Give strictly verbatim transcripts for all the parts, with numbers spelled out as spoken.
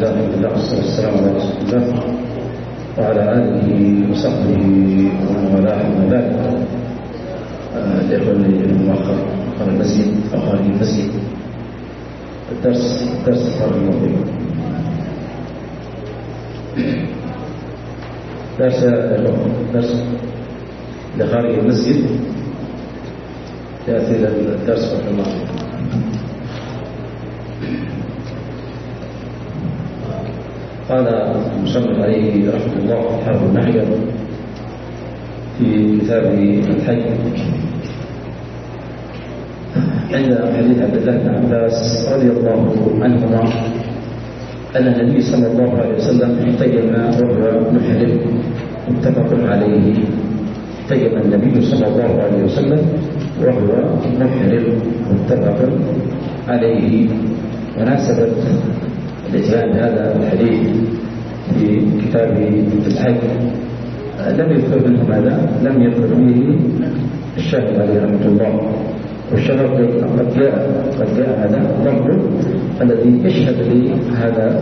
الله والحمد لله والصلاة والسلام على رسول الله وعلى آله وصحبه ومن والاه أما بعد. الإخوة المؤخر آخر المسجد أو خارج المسجد الدرس الدرس الفرق الموضوع درس درس لخارج المسجد يأتي الدرس فرق الموضوع. قال المصنف عليه رحمه الله حرب النحية في كتاب الحج عند حديث عبد الله بن عباس رضي الله عنهما أن النبي صلى الله عليه وسلم احتجم وهو محرم متفق عليه. احتجم النبي صلى الله عليه وسلم وهو محرم متفق عليه. مناسبة الإتيان بهذا الحديث في كتاب الحج لم يذكر منه ماذا؟ لم يذكر فيه الشافعي عليه رحمه الله. والشرط قد جاء قد جاء هذا الضمر الذي يشهد لهذا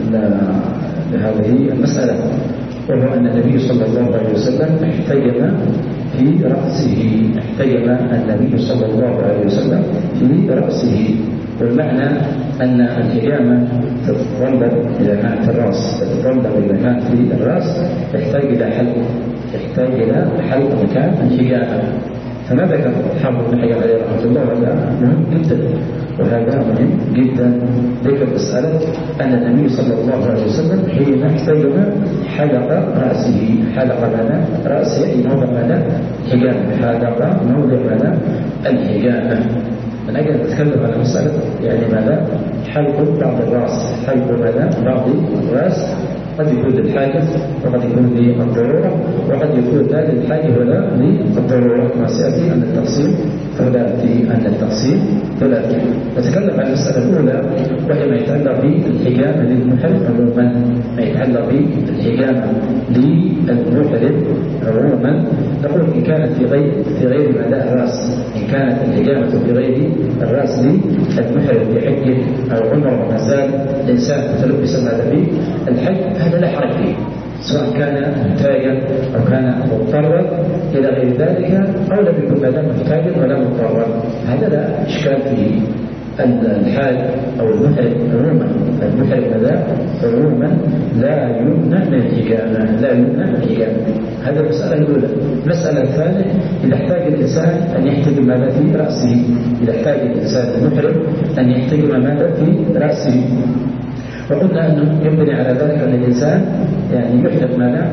لهذه المسألة، وهو أن النبي صلى الله عليه وسلم احتجم في رأسه. احتجم النبي صلى الله عليه وسلم في رأسه، والمعنى أن الحجامة تتطلب إذا كانت في الرأس تتطلب إذا كانت في الرأس تحتاج إلى حلق تحتاج إلى حلق مكان الحجامة. فما ذكر حافظ بن حجر عليه رحمه الله هذا مهم جدا، وهذا مهم جدا. ذكر مسألة أن النبي صلى الله عليه وسلم حين احتجم حلق رأسه. حلق ماذا؟ رأسه أي موضع ماذا؟ الحجامة. حلق موضع ماذا؟ الحجامة. من أجل أن نتكلم على مسألة يعني ماذا؟ حلق بعض الرأس. حلق ماذا؟ بعض الرأس قد يكون للحاجة وقد يكون للضرورة وقد يكون لا للحاجة ولا للضرورة، كما سيأتي أن التفصيل ثلاثي أن التفصيل ثلاثي. نتكلم عن المسألة الأولى وهي ما يتعلق بالحجامة للمحرم عموما. ما يتعلق بالحجامة للمحرم عموما نقول إن كانت في غير في غير مدى الرأس، إن كانت الحجامة في غير الرأس للمحرم بحج أو عمر وما زال الإنسان متلبسا ماذا به الحج، هذا لا حرج فيه، سواء كان محتاجا أو كان مضطرا إلى غير ذلك، أو لم يكن ماذا محتاجا ولا مضطرا، هذا لا إشكال فيه. الحاج أو المحرم عموما المحرم ماذا عموما لا يمنع من الحجامة لا يمنع من الحجامة. هذه المسألة الأولى. المسألة الثانية إذا احتاج الإنسان أن يحتجم ماذا في رأسه. إذا احتاج الإنسان المحرم أن يحتجم ماذا في رأسه، وقلنا أنه ينبني على ذلك أن الإنسان يعني يحلق ماذا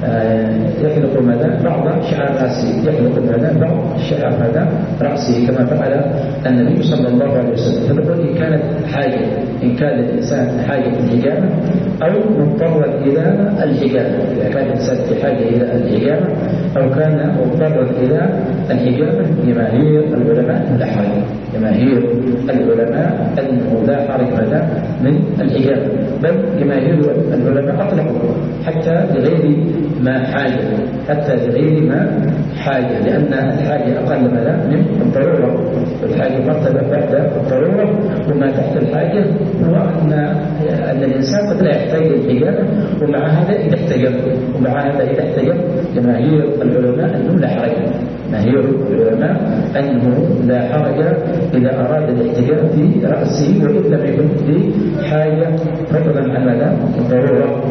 آه يحلق ماذا بعض شعر رأسه يحلق ماذا بعض شعر هذا رأسه كما فعل النبي صلى الله عليه وسلم. فنقول إن كانت حاجة إن كان الإنسان حاجة الحجامة أو مضطرا إلى الحجامة. إذا كان الإنسان في حاجة إلى الحجامة أو كان مضطرا إلى الحجامة، جماهير العلماء لا حرج جماهير العلماء أنه لا حرج ماذا من الحجامة، بل جماهير العلماء أطلقوا حتى لغير ما حاجة حتى لغير ما حاجة، لأن الحاجة أقل ماذا من الضرورة، والحاجة مرتبة بعد الضرورة، وما تحت الحاجة هو أن أن الإنسان قد لا يحتاج للحجامة، ومع هذا إذا احتجم ومع هذا إذا احتجم جماهير العلماء أنه لا حرج جماهير العلماء أنه لا حرج إذا أراد الاحتجام في رأسه وإن لم يكن لحاجة فضلا عن ماذا الضرورة.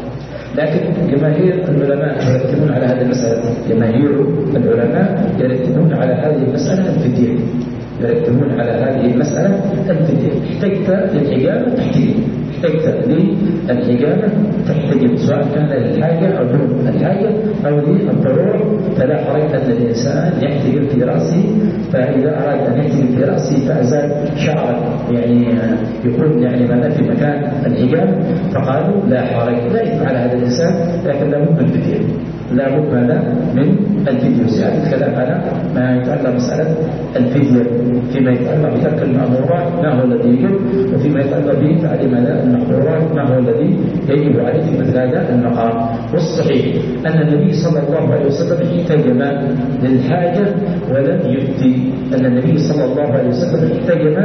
لكن جماهير العلماء يرتبون على هذه المسألة جماهير العلماء يرتبون على هذه المسألة الفدية يرتبون على هذه المسألة الفدية. احتجت للحجامة تحتجم احتجت للحجامة تحتجم، سواء كان للحاجة أو دون الحاجة أو للضرورة، فلا حرج أن الإنسان يحتجم في رأسه. فإذا أراد أن يحتجم في رأسه فأزال شعرا يعني يكون يعني ماذا في مكان الحجامة، فقالوا لا حرج لا يفعل هذا الإنسان، لكن لا بد من الفدية لا بد ماذا من الفدية. سيأتي الكلام على ما يتعلق مسألة الفدية فيما يتعلق بترك المأمورات ما هو الذي يجب، وفيما يتعلق بتعليم المحظورات ما هو الذي يجب عليه في مثل هذا المقام. والصحيح أن النبي صلى الله عليه وسلم احتجم للحاجة ولم يفتي، أن النبي صلى الله عليه وسلم احتجم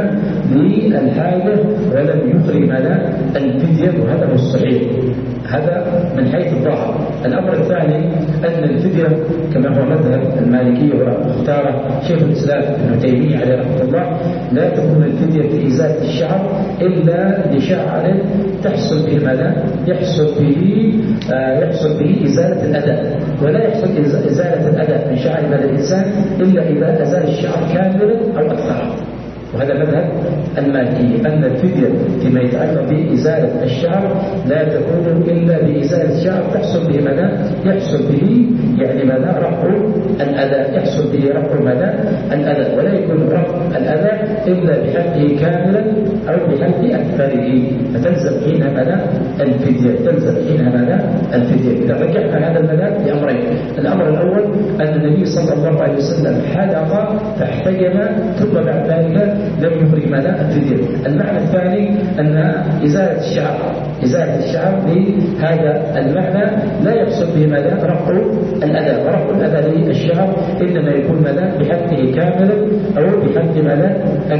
للحاجة ولم يخرج لنا الفدية، وهذا هو الصحيح. هذا من حيث الظاهر. الأمر الثاني أن الفدية كما هو مذهب المالكية واختاره شيخ الإسلام ابن تيمية عليه رحمة الله لا تكون الفدية في إزالة الشعر إلا لشعر تحصل به ماذا؟ يحصل به آه يحصل به إزالة الأذى، ولا يحصل إزالة الأذى من شعر هذا الإنسان إلا إذا أزال الشعر كاملا أو أكثر. وهذا مذهب المالكي أن الفدية فيما يتعلق بإزالة الشعر لا تكون إلا بإزالة الشعر تحصل به ماذا؟ يحصل به يعني ماذا؟ رفع الأذى، يحصل به رفع ماذا؟ الأذى، ولا يكون رفع الأذى إلا بحلقه كاملا أو بحلق أكثره، فتلزم حينها ماذا؟ الفدية، تلزم حينها ماذا؟ الفدية. إذا رجعنا هذا المذهب لأمرين: الأمر الأول أن النبي صلى الله عليه وسلم حلق فاحتجم ثم بعد ذلك لم يخرج ماذا؟ الفدية. المعنى الثاني أن إزالة الشعر إزالة الشعر بهذا المعنى لا يحصل به ماذا؟ رفع الأذى، ورفع الأذى للشعر إنما يكون ماذا؟ بحلقه كاملا أو بحلق ماذا؟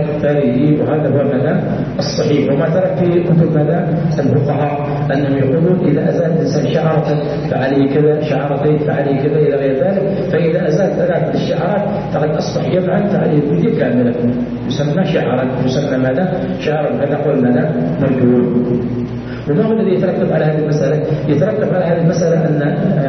أكثره، وهذا هو ماذا؟ الصحيح. وما ترك في كتب ماذا؟ الفقهاء أنهم يقولون إذا أزال الإنسان شعرة فعليه كذا، شعرتين فعليه كذا إلى غير ذلك، فإذا أزال ثلاث الشعرات فقد أصبح جمعا فعليه الفدية كاملة، يسمى شعرا، يسمى ماذا؟ شعرا، هذا قول ماذا؟ مرجول. وما هو الذي يترتب على هذه المسألة؟ يترتب على هذه المسألة أن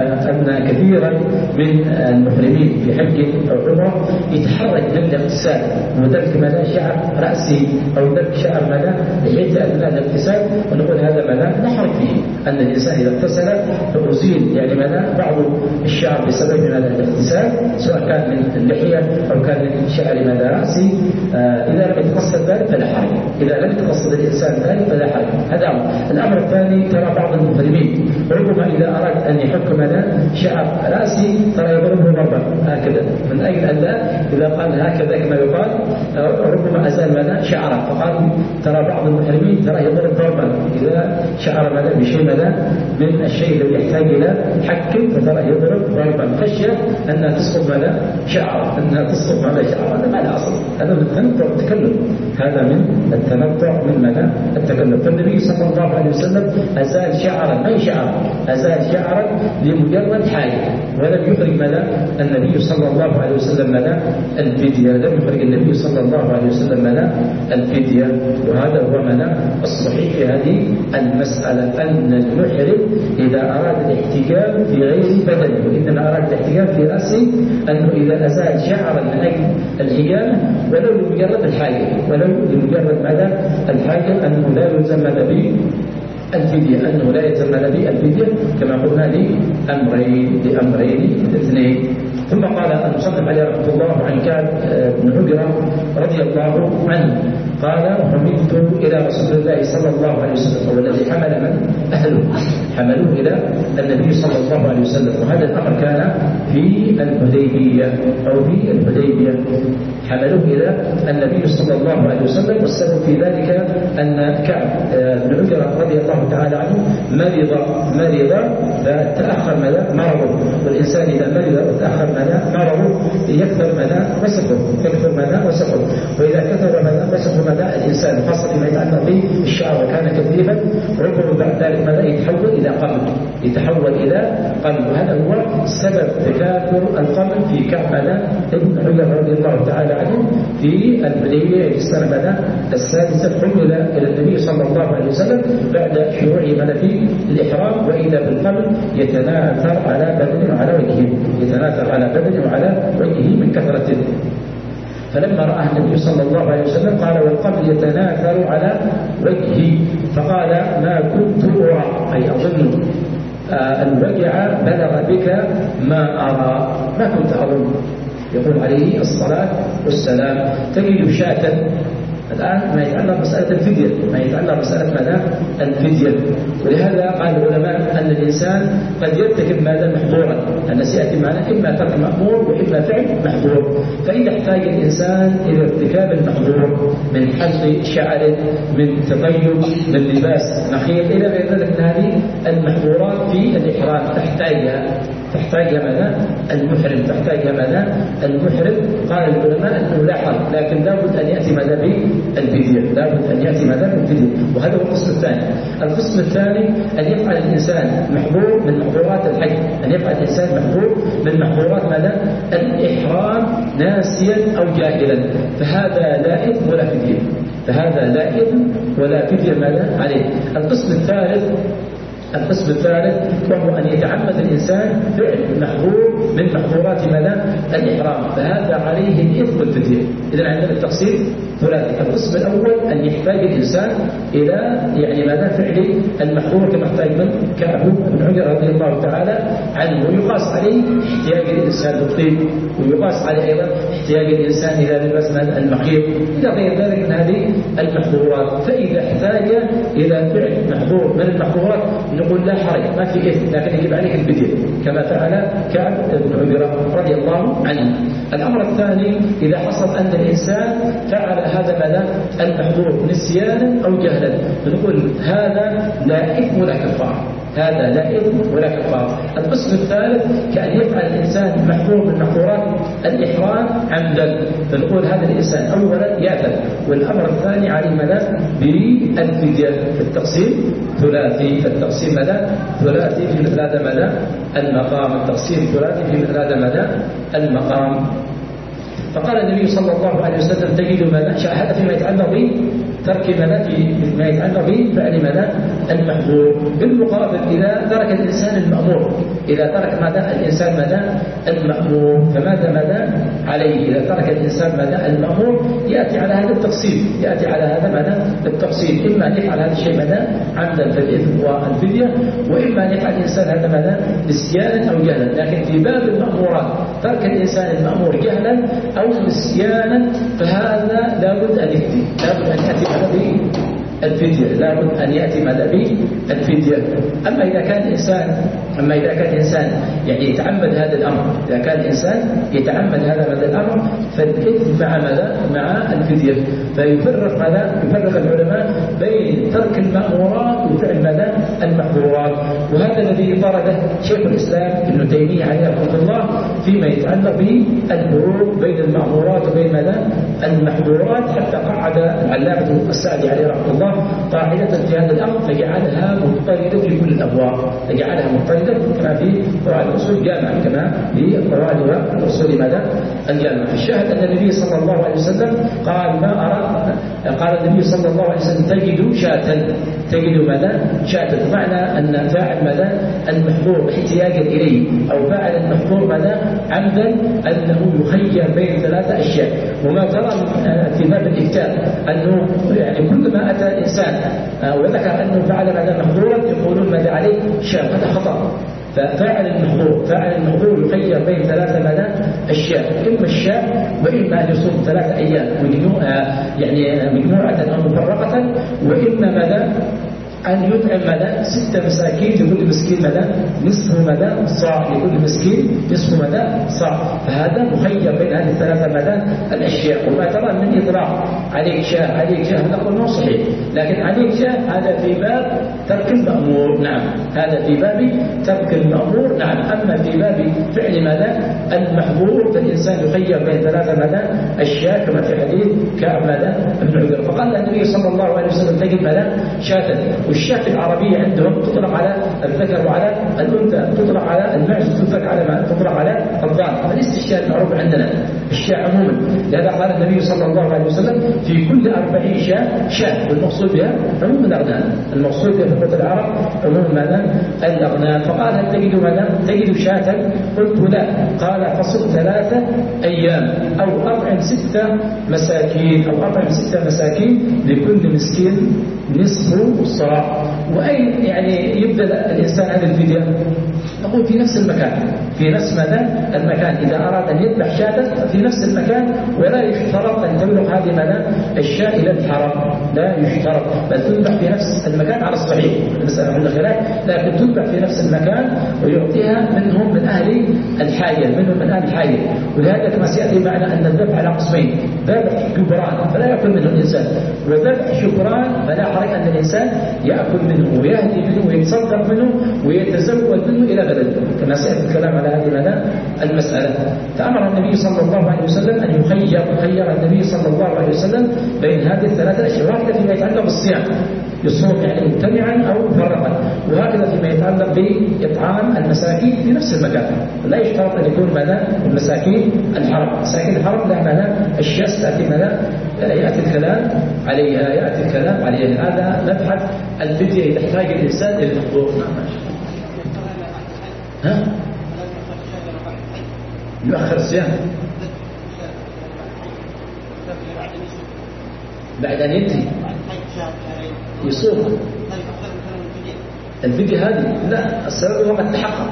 أن كثيرا من المحرمين في حج أو عمرة يتحرج من الاغتسال وذلك ماذا؟ شعر رأسي أو ذلك شعر ماذا؟ لحيث أثناء الاغتسال، ونقول هذا ماذا؟ لا حرج فيه، أن الإنسان إذا اغتسل فأزيل يعني ماذا؟ بعض الشعر بسبب ماذا؟ الاغتسال، سواء كان من اللحية أو كان من شعر ماذا؟ رأسي. آه إذا لم يتقصد ذلك فلا حرج، إذا لم يتقصد الإنسان ذلك فلا حرج. هذا أمر. الأمر الثاني ترى بعض المحرمين ربما إذا أراد أن يحك ماذا؟ شعر رأسي ترى يضربه ضربا هكذا، من أجل أن لا إذا قال هكذا كما يقال ربما أزال ماذا؟ شعره، فقال ترى بعض المحرمين ترى يضرب ضربا إذا شعر ماذا؟ بشيء ماذا؟ من الشيء الذي يحتاج إلى حك، فترى يضرب ضربا خشية أنها تسقط ماذا؟ شعره، أنها تسقط ماذا؟ شعره. هذا ما له أصل، هذا من التنطع والتكلم، هذا من التنطع من ماذا؟ التكلم. فالنبي صلى الله عليه وسلم أزال شعرا، أي شعر؟ أزال شعرا لمجرد حاجة، ولم يخرج ماذا؟ النبي صلى الله عليه وسلم ماذا؟ الفدية، لم يخرج النبي صلى الله عليه وسلم ماذا؟ الفدية. وهذا هو ماذا؟ الصحيح في هذه المسألة، أن المحرم إذا أراد الاحتجام في غير بدنه وإنما أراد الاحتجام في رأسه، أنه إذا أزال شعرا من أجل الحجامة ولو لمجرد الحاجة، ولو لمجرد ماذا؟ الحاجة، أنه لا يلزم ماذا به؟ الفدية، أنه لا يلزم ماذا به؟ الفدية، كما قلنا لأمرين لأمرين الاثنين. ثم قال المصنف عليه رحمه الله عن كعب بن عجرة رضي الله عنه قال: حملت إلى رسول الله صلى الله عليه وسلم، والذي حمل من؟ أهله، حملوه إلى النبي صلى الله عليه وسلم، وهذا الأمر كان في الحديبية أو في الحديبية، حملوه إلى النبي صلى الله عليه وسلم. والسبب في ذلك أن كعب بن عجرة رضي الله تعالى عنه مرض مرض فتأخر ماذا؟ مرضه، والإنسان إذا مرض وتأخر ماذا؟ مرضه يكثر ماذا؟ وسخه، يكثر ماذا؟ وسخه، وإذا كثر ماذا؟ وسخه ماذا؟ الإنسان خاصة فيما يتعلق بالشعر وكان كثيفا ربما بعد ذلك ماذا؟ يتحول إلى قلب، يتحول إلى قلب، وهذا هو سبب تكاثر القلب في كعب ماذا؟ ابن عجرة رضي الله تعالى عنه في الحديبية في السنة ماذا؟ السادسة، حمل إلى النبي صلى الله عليه وسلم بعد شروعه ماذا؟ في الإحرام، وإذا بالقلب يتناثر على بدنه وعلى وجهه، يتناثر على بدنه وعلى وجهه من كثرة. فلما رآه النبي صلى الله عليه وسلم قال: والقلب يتناثر على وجهي، فقال: ما كنت أرى، أي أظن آه الوجع بلغ بك ما أرى، ما كنت أظن. يقول عليه الصلاة والسلام: تجد شاة الآن ما يتعلق بمسألة الفدية، ما يتعلق بمسألة ماذا؟ الفدية. ولهذا قال العلماء أن الإنسان قد يرتكب ماذا؟ محظورا، أن سيأتي معنا إما ترك مأمور وإما فعل محظور. فإذا احتاج الإنسان إلى ارتكاب المحظور من حلق شعر، من تطيب، من لباس نخيل إلى غير ذلك من هذه المحظورات في الإحرام تحتاجها تحتاجها ماذا؟ المحرم تحتاجها ماذا؟ المحرم. قال العلماء أنه لا حرج، لكن لابد أن يأتي ماذا؟ بالفدية، لابد أن يأتي ماذا؟ بالفدية. وهذا هو القسم الثاني. القسم الثاني أن يفعل الإنسان محظور من محظورات الحج، أن يفعل الإنسان محظور من محظورات ماذا؟ الإحرام ناسيا أو جاهلا، فهذا لا إثم ولا فدية، فهذا لا إثم ولا فدية ماذا؟ عليه. القسم الثالث القسم الثالث وهو أن يتعمد الإنسان فعل محظور من محظورات ماذا؟ الإحرام، فهذا عليه الإثم والفدية. إذن عندنا التقسيم ثلاثي. القسم الأول أن يحتاج الإنسان إلى يعني ماذا؟ فعل المحظور كما احتاج من كعب بن عجر رضي الله تعالى عنه، ويقاس عليه احتياج الإنسان للطيب، ويقاس عليه أيضا احتياج الإنسان إلى لباس المخيط إلى غير ذلك من هذه المحظورات. فإذا احتاج إلى فعل محظور من المحظورات نقول لا حرج، ما في إثم، لكن يجب عليك الفدية كما فعل كعب بن عجر رضي الله عنه. الأمر الثاني إذا حصل أن الإنسان فعل هذا ماذا؟ المحظور نسيانا أو جهلا، نقول هذا لا إثم ولا كفارة، هذا لا إثم ولا كفارة. القسم الثالث كأن يفعل الإنسان محظور من محظورات الإحرام عمدا، فنقول هذا الإنسان أولا يأثم، والأمر الثاني عليه ماذا؟ بالفدية. التقسيم ثلاثي، التقسيم ماذا؟ ثلاثي في مثل هذا ماذا؟ المقام، التقسيم ثلاثي في مثل هذا ماذا؟ المقام. فقال النبي صلى الله عليه وسلم تجد ماذا؟ هذا فيما يتعلق به ترك ماذا؟ فيما يتعلق به فعل ماذا؟ المحظور. بالمقابل إذا ترك الإنسان المأمور، إذا ترك ماذا؟ الإنسان ماذا؟ المأمور، فماذا ماذا؟ عليه. إذا ترك الإنسان ماذا؟ المأمور يأتي على هذا التقسيم، يأتي على هذا ماذا؟ التقسيم، إما أن يفعل هذا الشيء ماذا؟ عمدا فالإثم والفدية، وإما أن يفعل الإنسان هذا ماذا؟ نسيانا أو جهلا. لكن في باب المأمورات ترك الإنسان المأمور جهلا أو نسيانا فهذا لابد أن يأتي لابد أن يأتي به الفدية، لابد أن يأتي ماذا؟ به الفدية. أما إذا كان الإنسان أما إذا كان الإنسان يعني يتعمد هذا الأمر، إذا كان الإنسان يتعمد هذا ماذا الأمر فالإثم مع ماذا؟ مع الفدية. فيفرق ماذا؟ يفرق العلماء بين ترك المأمورات وفعل ماذا؟ المحظورات. وهذا الذي طرده شيخ الإسلام ابن تيمية عليه رحمه الله فيما يتعلق بالفروق بين المأمورات وبين ماذا؟ المحظورات، حتى قعد العلامة السعدي عليه رحمه الله قاعدة في هذا الأمر فجعلها مضطردة في كل الأبواب، فجعلها مضطردة كما في قواعد الأصول جامعة، كما في قواعد الأصول ماذا؟ الجامعة. الشاهد أن النبي صلى الله عليه وسلم قال ما أرى قال النبي صلى الله عليه وسلم تجد شاة، تجد ماذا؟ شاة، بمعنى أن فاعل ماذا؟ المحظور احتياجا إليه أو فاعل المحظور ماذا؟ عمدا أنه يخير بين ثلاثة أشياء. وما ترى في باب الإفتاء أنه يعني كل ما أتى الإنسان وذكر أنه فعل ماذا؟ محظورا يقولون ماذا عليه؟ شاة، هذا خطأ. ففاعل المحظور فاعل المحظور يخير بين ثلاثة ماذا؟ أشياء، إما الشاء وإما أن يصوم ثلاثة أيام يعني مجموعة أو مفرقة، وإما ماذا؟ أن يطعم ماذا؟ ستة مساكين لكل مسكين ماذا؟ نصف ماذا؟ صاع، لكل مسكين نصف ماذا؟ صاع. فهذا مخير بين هذه الثلاثة ماذا؟ الأشياء. وما ترى من إطلاق عليك شاء عليك شاء هذا قلنا صحيح، لكن عليك شاء هذا في باب ترك المأمور، نعم هذا في باب ترك المأمور، نعم. أما في باب فعل ماذا؟ المحظور فالإنسان يخير بين ثلاثة ماذا؟ أشياء كما في حديث كعب ماذا؟ ابن عجر. فقال النبي صلى الله عليه وسلم تجد ماذا؟ شاة. والشاة العربية عندهم تطلق على الذكر وعلى الأنثى، تطلق على المعز، تطلق على ما تطلق على الضان. فليس الشاة المعروف عندنا الشاة عموما، لهذا قال النبي صلى الله عليه وسلم في كل أربعين شاة شاة، والمقصود بها عموم الأغنام، المقصود بها في لغة العرب عموم ماذا؟ الأغنام. فقال هل تجد ماذا؟ تجد شاة؟ قلت لا. قال فصل ثلاثة أيام أو أطعم ستة مساكين أو أطعم ستة مساكين لكل مسكين نصف الصاع. وأين يعني يبدأ الإنسان هذه الفدية؟ نقول في نفس المكان، في نفس ماذا المكان. إذا أراد أن يذبح شاة في نفس المكان، ولا يشترط أن تبلغ هذه ماذا الشاة إلى الحرم، لا يشترط، بل تذبح في نفس المكان على الصحيح، المسألة عند خلاف، لكن تذبح في نفس المكان ويعطيها منهم من أهل الحاجة، منهم من أهل الحاجة. ولهذا كما سيأتي معنا أن الذبح على قسمين: ذبح جبران فلا يأكل منه الإنسان، وذبح شكران فلا حرج أن الإنسان يأكل منه ويهدي منه ويتصدق منه ويتزود منه إلى بلده، كما سيأتي الكلام على هذه ماذا المسألة. فأمر النبي صلى الله عليه وسلم أن يخير خير النبي صلى الله عليه وسلم بين هذه الثلاثة أشياء، واحدة فيما يتعلق بالصيام يصوم يعني مجتمعا أو مفرقا، وهكذا فيما يتعلق بإطعام المساكين في نفس المكان. لا يشترط أن يكون ماذا المساكين الحرم، مساكين الحرم لا ماذا الشاة تأتي ماذا يأتي الكلام عليها، يأتي الكلام عليها. هذا مبحث الفدية إذا احتاج الإنسان إلى الحضور. ها؟ يؤخر الصيام بعد أن ينتهي يصوم. الفدية هذه لا، السبب هو قد تحقق،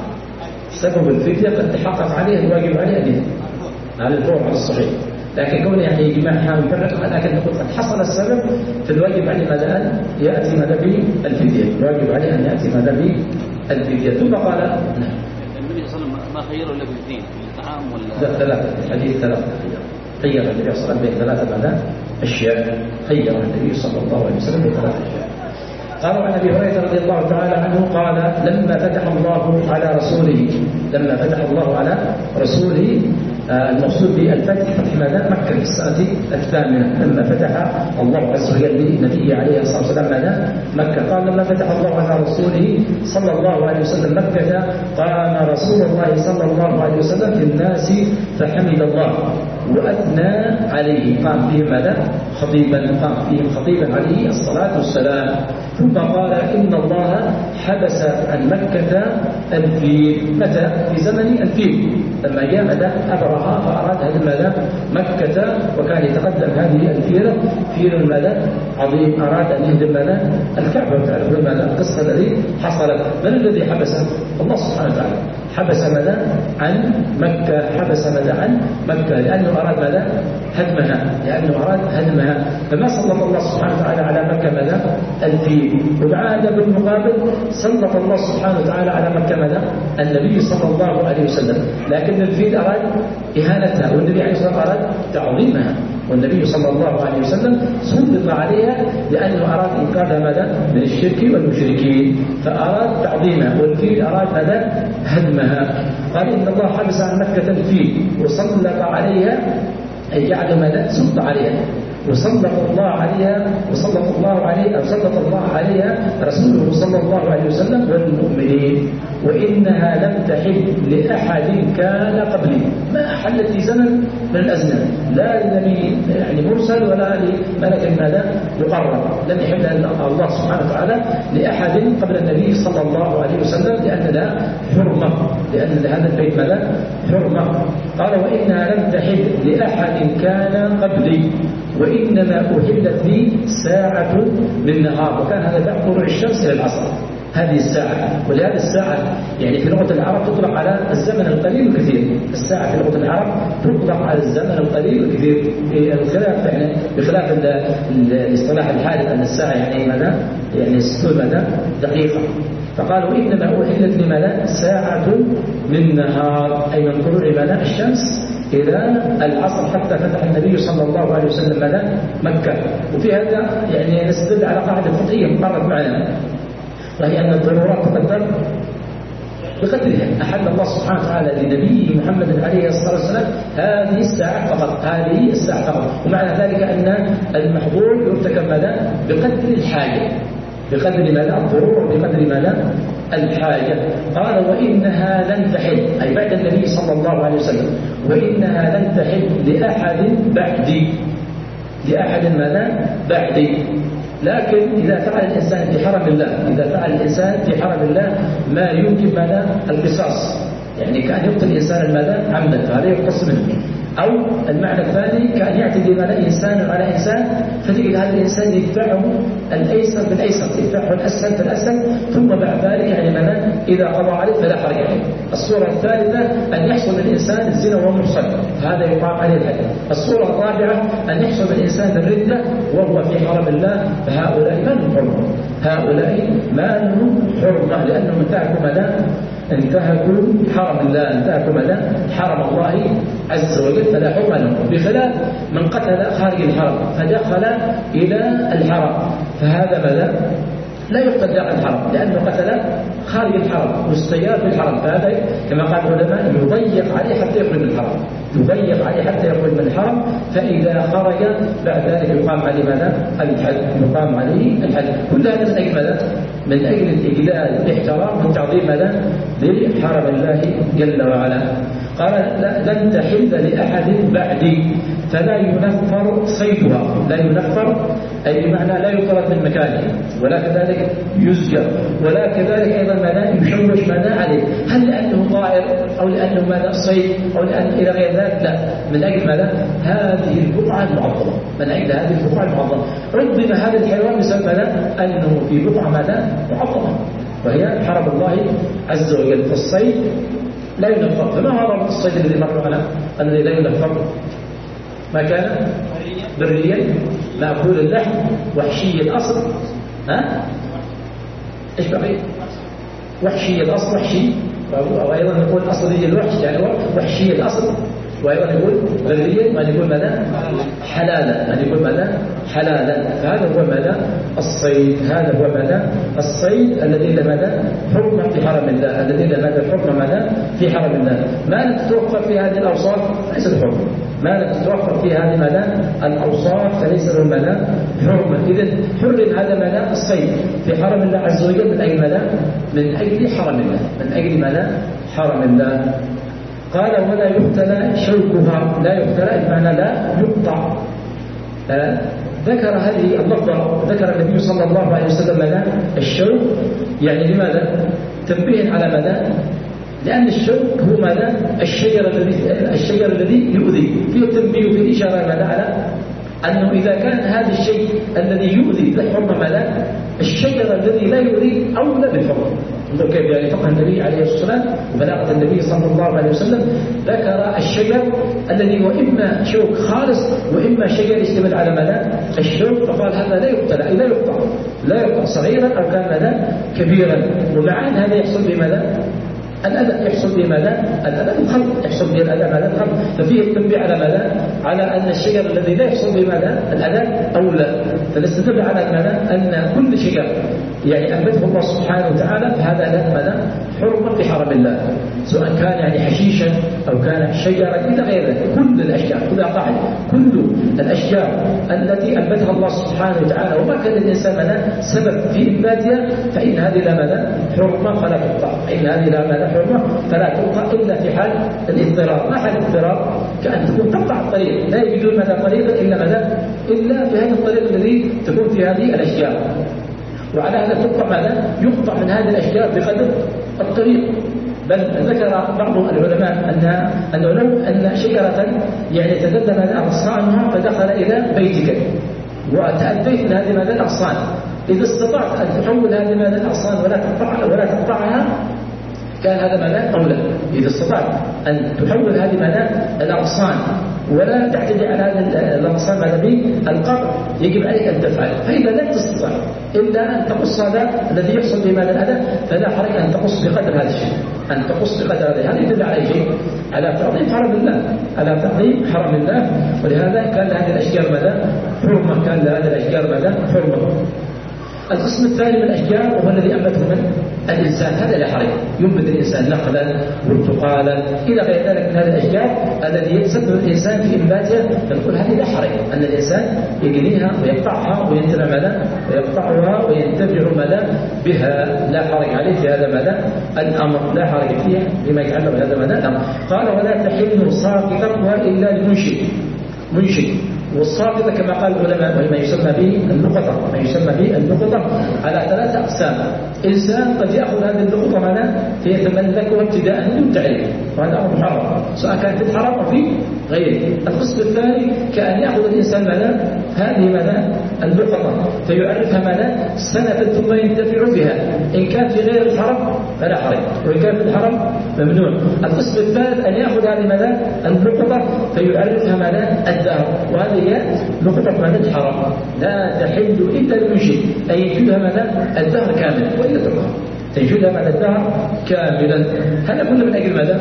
سبب الفدية قد تحقق عليه الواجب عليه أن على الفور على الصحيح، لكن كونه يعني جماعة ويفرق، لكن نقول قد حصل السبب فالواجب عليه ماذا أن يأتي ماذا بالفدية، الواجب عليه أن يأتي ماذا بالفدية. ثم قال نعم النبي صلى الله عليه وسلم ما خيره إلا بالاثنين، الطعام ولا لا ثلاثة، الحديث ثلاثة خير النبي صلى الله عليه وسلم بين ثلاثة ماذا أشياء، خير النبي صلى الله عليه وسلم بين ثلاثة أشياء. قال عن أبي هريرة رضي الله تعالى عنه قال: لما فتح الله على رسوله، لما فتح الله على رسوله آه المقصود بالفتح فتح ماذا مكة في السنة الثامنة، لما فتح الله عز وجل لنبيه عليه الصلاة والسلام ماذا مكة. قال: لما فتح الله على رسوله صلى الله عليه وسلم مكة قام رسول الله صلى الله عليه وسلم في الناس فحمد الله وأثنى عليه، قام فيهم ماذا خطيبا، قام فيهم خطيبا عليه الصلاة والسلام. ثم قال: إن الله حبس عن مكة الفيل. متى؟ في زمن الفيل، لما جاء ماذا أبرهة فأراد هذا ماذا مكة، وكان يتقدم هذه الفيلة فيل ماذا عظيم، أراد أن يهدم ماذا الكعبة. تعرفون ماذا القصة الذي حصلت. من الذي حبسه؟ الله سبحانه وتعالى حبس ماذا عن مكة، حبس ماذا عن مكة لأنه أراد ماذا هدمها، لأنه أراد هدمها. فما سلط الله سبحانه وتعالى على مكة ماذا الفيل، وبعد بالمقابل سلط الله سبحانه وتعالى على مكة ماذا النبي صلى الله عليه وسلم. لكن الفيل أراد إهانتها، والنبي عليه الصلاة والسلام أراد تعظيمها، والنبي صلى الله عليه وسلم سلط عليها لأنه أراد إنقاذها ماذا من الشرك والمشركين، فأراد تعظيمها، والفيل أراد ماذا هدمها. قال: إن الله حبس عن مكة الفيل وسلط عليها، أي جعل ماذا سلط عليها، وسلط الله عليها، وسلط الله عليها، أو سلط الله عليها رسوله صلى الله عليه وسلم والمؤمنين. وإنها لم تحل لأحد كان قبلي، ما حلت في زمن من الأزمنة، لا لنبي يعني مرسل ولا لملك ماذا يقرب، لم يحل الله سبحانه وتعالى لأحد قبل النبي صلى الله عليه وسلم، لأن لا حرمة، لأن لهذا البيت ماذا حرمة. قال: وإنها لم تحل لأحد كان قبلي، وإنما أحلت لي ساعة من نهار، وكان هذا بعد طلوع الشمس إلى العصر، هذه الساعة. ولهذه الساعة يعني في لغة العرب تطلق على الزمن القليل والكثير، الساعة في لغة العرب تطلق على الزمن القليل والكثير، الخلاف يعني بخلاف الاصطلاح الحالي أن الساعة يعني ماذا يعني ستون ماذا دقيقة. فقالوا: إنما أحلت لي ماذا ساعة من نهار، أي من طلوع ماذا الشمس إلى العصر، حتى فتح النبي صلى الله عليه وسلم ماذا مكة. وفي هذا يعني نستدل على قاعدة فقهية مقررة معنا، وهي أن الضرورات تقدر بقدرها. أحل الله سبحانه وتعالى لنبيه محمد عليه الصلاة والسلام هذه الساعة فقط، هذه الساعة فقط، ومعنى ذلك أن المحظور يرتكب ماذا بقدر الحاجة، بقدر ماذا الضرورة، بقدر ماذا الحاجة. قال: وإنها لن تحل، أي بعد النبي صلى الله عليه وسلم، وإنها لن تحل لأحد بعدي، لأحد ماذا بعدي. لكن إذا فعل الإنسان في حرم الله، إذا فعل الإنسان في حرم الله ما يمكن ماذا القصاص، يعني كأن يقتل الإنسان ماذا عمدا، فهذا يقتص منه. أو المعنى الثاني كأن يعتدي على إنسان على إنسان فتجد هذا الإنسان يدفعه الأيسر بالأيسر، يدفعه الأسهل بالأسهل، ثم بعد ذلك يعني مثلا إذا قضى عليه فلا حرج عليه. الصورة الثالثة أن يحصل الإنسان الزنا وهو محصن، هذا يقام عليه الحد. الصورة الرابعة أن يحصل الإنسان الردة وهو في حرم الله، فهؤلاء ما لهم حرمة، هؤلاء ما لهم حرمة لأنهم انتهكوا ماذا؟ انتهكوا حرم الله، انتهكوا ماذا؟ حرم الله عز وجل، فلا حرمة لهم. بخلاف من قتل خارج الحرم فدخل إلى الحرم، فهذا ماذا؟ لا يقتل داخل الحرم لأنه قتل خارج الحرم واستيار في الحرم، فهذا كما قال العلماء يضيق عليه حتى يخرج من الحرم، يضيق عليه حتى يخرج من الحرم، فإذا خرج بعد ذلك يقام عليه ماذا؟ الحد، يقام عليه الحد. كل هذا من أجل ماذا؟ من أجل الإجلال بالاحترام والتعظيم ماذا؟ لحرم الله جل وعلا. قال لن تحل لأحد بعدي فلا ينفر صيدها، لا ينفر أي بمعنى لا يطرد من مكانه، ولا كذلك يزجر، ولا كذلك أيضا ماذا؟ يشوش ماذا عليه، هل لأنه طائر أو لأنه ماذا؟ صيد أو لأن إلى غير ذلك، لا، من أجل ماذا؟ هذه البقعة المعظمة، من أجل هذه البقعة المعظمة عظم هذا الحيوان بسبب ماذا؟ أنه في بقعة ماذا؟ معظمة وهي حرم الله عز وجل. فالصيد لا ينفر، فما هو الصيد الذي مر معنا الذي لا ينفر؟ ما كان بريا مأكول اللحم وحشي الأصل، ها؟ إيش بقي؟ وحشي الأصل، وحشي، وأيضا نقول أصل يجي الوحش يعني وحشي الأصل، وأيضا نقول بريا ما نقول ماذا؟ حلالا، ما نقول ماذا؟ حلالا. فهذا هو ماذا؟ الصيد، هذا هو ماذا؟ الصيد الذي ماذا؟ حرمة في حرم الله، الذي ماذا؟ حرمة ماذا؟ في حرم الله. ما لم تتوفر في هذه الأوصاف ليس حرمة، ما لم تتوفر في هذه ماذا؟ الأوصاف فليس له ماذا؟ حرمة. إذن حرم هذا ماذا؟ الصيد في حرم الله عز وجل من أجل ماذا؟ من أجل حرم الله، من أجل ماذا؟ حرم الله. قال ولا يقتل شوكها، لا يقتل بمعنى لا يقطع. آه ذكر هذه اللفظة، ذكر النبي صلى الله عليه وسلم ماذا؟ الشوك، يعني لماذا؟ تنبيه على ماذا؟ لأن الشوك هو ماذا؟ الشجر الذي الشجر الذي يؤذي، فيه التنبيه وفيه الإشارة ماذا؟ على أنه إذا كان هذا الشيء الذي يؤذي لحرمة ماذا؟ الشجر الذي لا يؤذي أولى بالحرمة. انظر كيف يعني فقه النبي عليه الصلاة والسلام وبلاغة النبي صلى الله عليه وسلم، ذكر الشجر الذي هو إما شوك خالص وإما شجر يشتمل على ماذا؟ الشوك، فقال هذا لا يقتل أي لا يقطع، لا يقطع صغيرا أو كان ماذا؟ كبيرا. ومع أن هذا يحصل بماذا؟ الأذى، يحصل بماذا؟ الأذى الخلق، يحصل به الأذى ماذا؟ الخلق. ففيه التنبيه على ماذا؟ على أن الشجر الذي لا يحصل بماذا؟ الأذى أولى. فنستدل على ماذا؟ أن كل شجر يعني أنبته الله سبحانه وتعالى فهذا له ماذا؟ حرمة في حرم الله، سواء كان يعني حشيشا أو كان شجرا إلى غير ذلك. كل الأشجار، كلها قاعدة، كل الأشجار التي أنبتها الله سبحانه وتعالى وما كان الإنسان ماذا؟ سبب في إنباتها فإن هذه لا ماذا؟ حرمة فلا تقطع، فإن هذه لا ماذا؟ حرمة فلا تقطع إلا في حال الاضطرار. ما حال الاضطرار؟ كأن تكون تقطع الطريق، لا يجدون ماذا؟ طريقا إلا ماذا؟ إلا في هذا الطريق الذي تكون في هذه الأشجار. وعلى هذا تقطع ماذا؟ يقطع من هذه الأشجار بقدر الطريق. بل ذكر بعض العلماء أن أنه لو أن شجرة يعني تقدم أغصانها فدخل إلى بيتك وتأديت من هذه ماذا؟ الأغصان، إذا استطعت أن تحول هذه ماذا؟ الأغصان ولا تقطعها ولا تقطعها كان هذا ماذا؟ أولى. إذا استطعت أن تحول هذه ماذا؟ الأغصان ولا تعتدي على هذا الأغصان ماذا؟ بالقطع، يجب عليك أن تفعل. فإذا لم تستطع إلا أن تقص هذا الذي يحصل به ماذا؟ الأذى، فلا حرج أن تقص بقدر هذا الشيء، أن تقص بقدر هذا. هذا يدل على شيء؟ على تعظيم حرم الله، على تعظيم حرم الله. ولهذا كان لهذه الأشجار ماذا؟ حرمة، كان لهذه الأشجار ماذا؟ حرمة. القسم الثاني من الأشجار وهو الذي أنبته من الإنسان، هذا لا حرج، ينبت الإنسان نخلا برتقالا إلى غير ذلك من هذه الأشجار الذي يتسبب الإنسان في إنباتها، فنقول هذه لا حرج أن الإنسان يجنيها ويقطعها وينتفع ماذا؟ ويقطعها وينتفع ماذا؟ بها، لا حرج عليه في هذا ماذا؟ الأمر، لا حرج فيه لما يتعلق بهذا ماذا؟ الأمر. قال ولا تحل ساقطتها إلا لمنشد، منشد. والساقطة كما قال العلماء وما يسمى به اللقطة، ما يسمى به اللقطة على ثلاثة أقسام. إنسان قد يأخذ هذه اللقطة معنا فيتملكها ابتداء من تعريف، وهذا أمر محرم سواء كان في الحرم أو في غيره. القسم الثاني كأن يأخذ الإنسان ماذا هذه ماذا اللقطة فيعرفها ماذا سنة ثم ينتفع بها، إن كان في غير الحرم فلا حرج، وإن كان في الحرم ممنوع. القسم الثالث أن يأخذ هذه ماذا اللقطة فيعرفها ماذا الدهر، وهذه هي لقطة ماذا الحرم لا تحل إلا للمنشد أن ينشدها ماذا الدهر كاملا وإلا تطهر تنشدها ماذا الدهر كاملا. هذا كله من أجل ماذا؟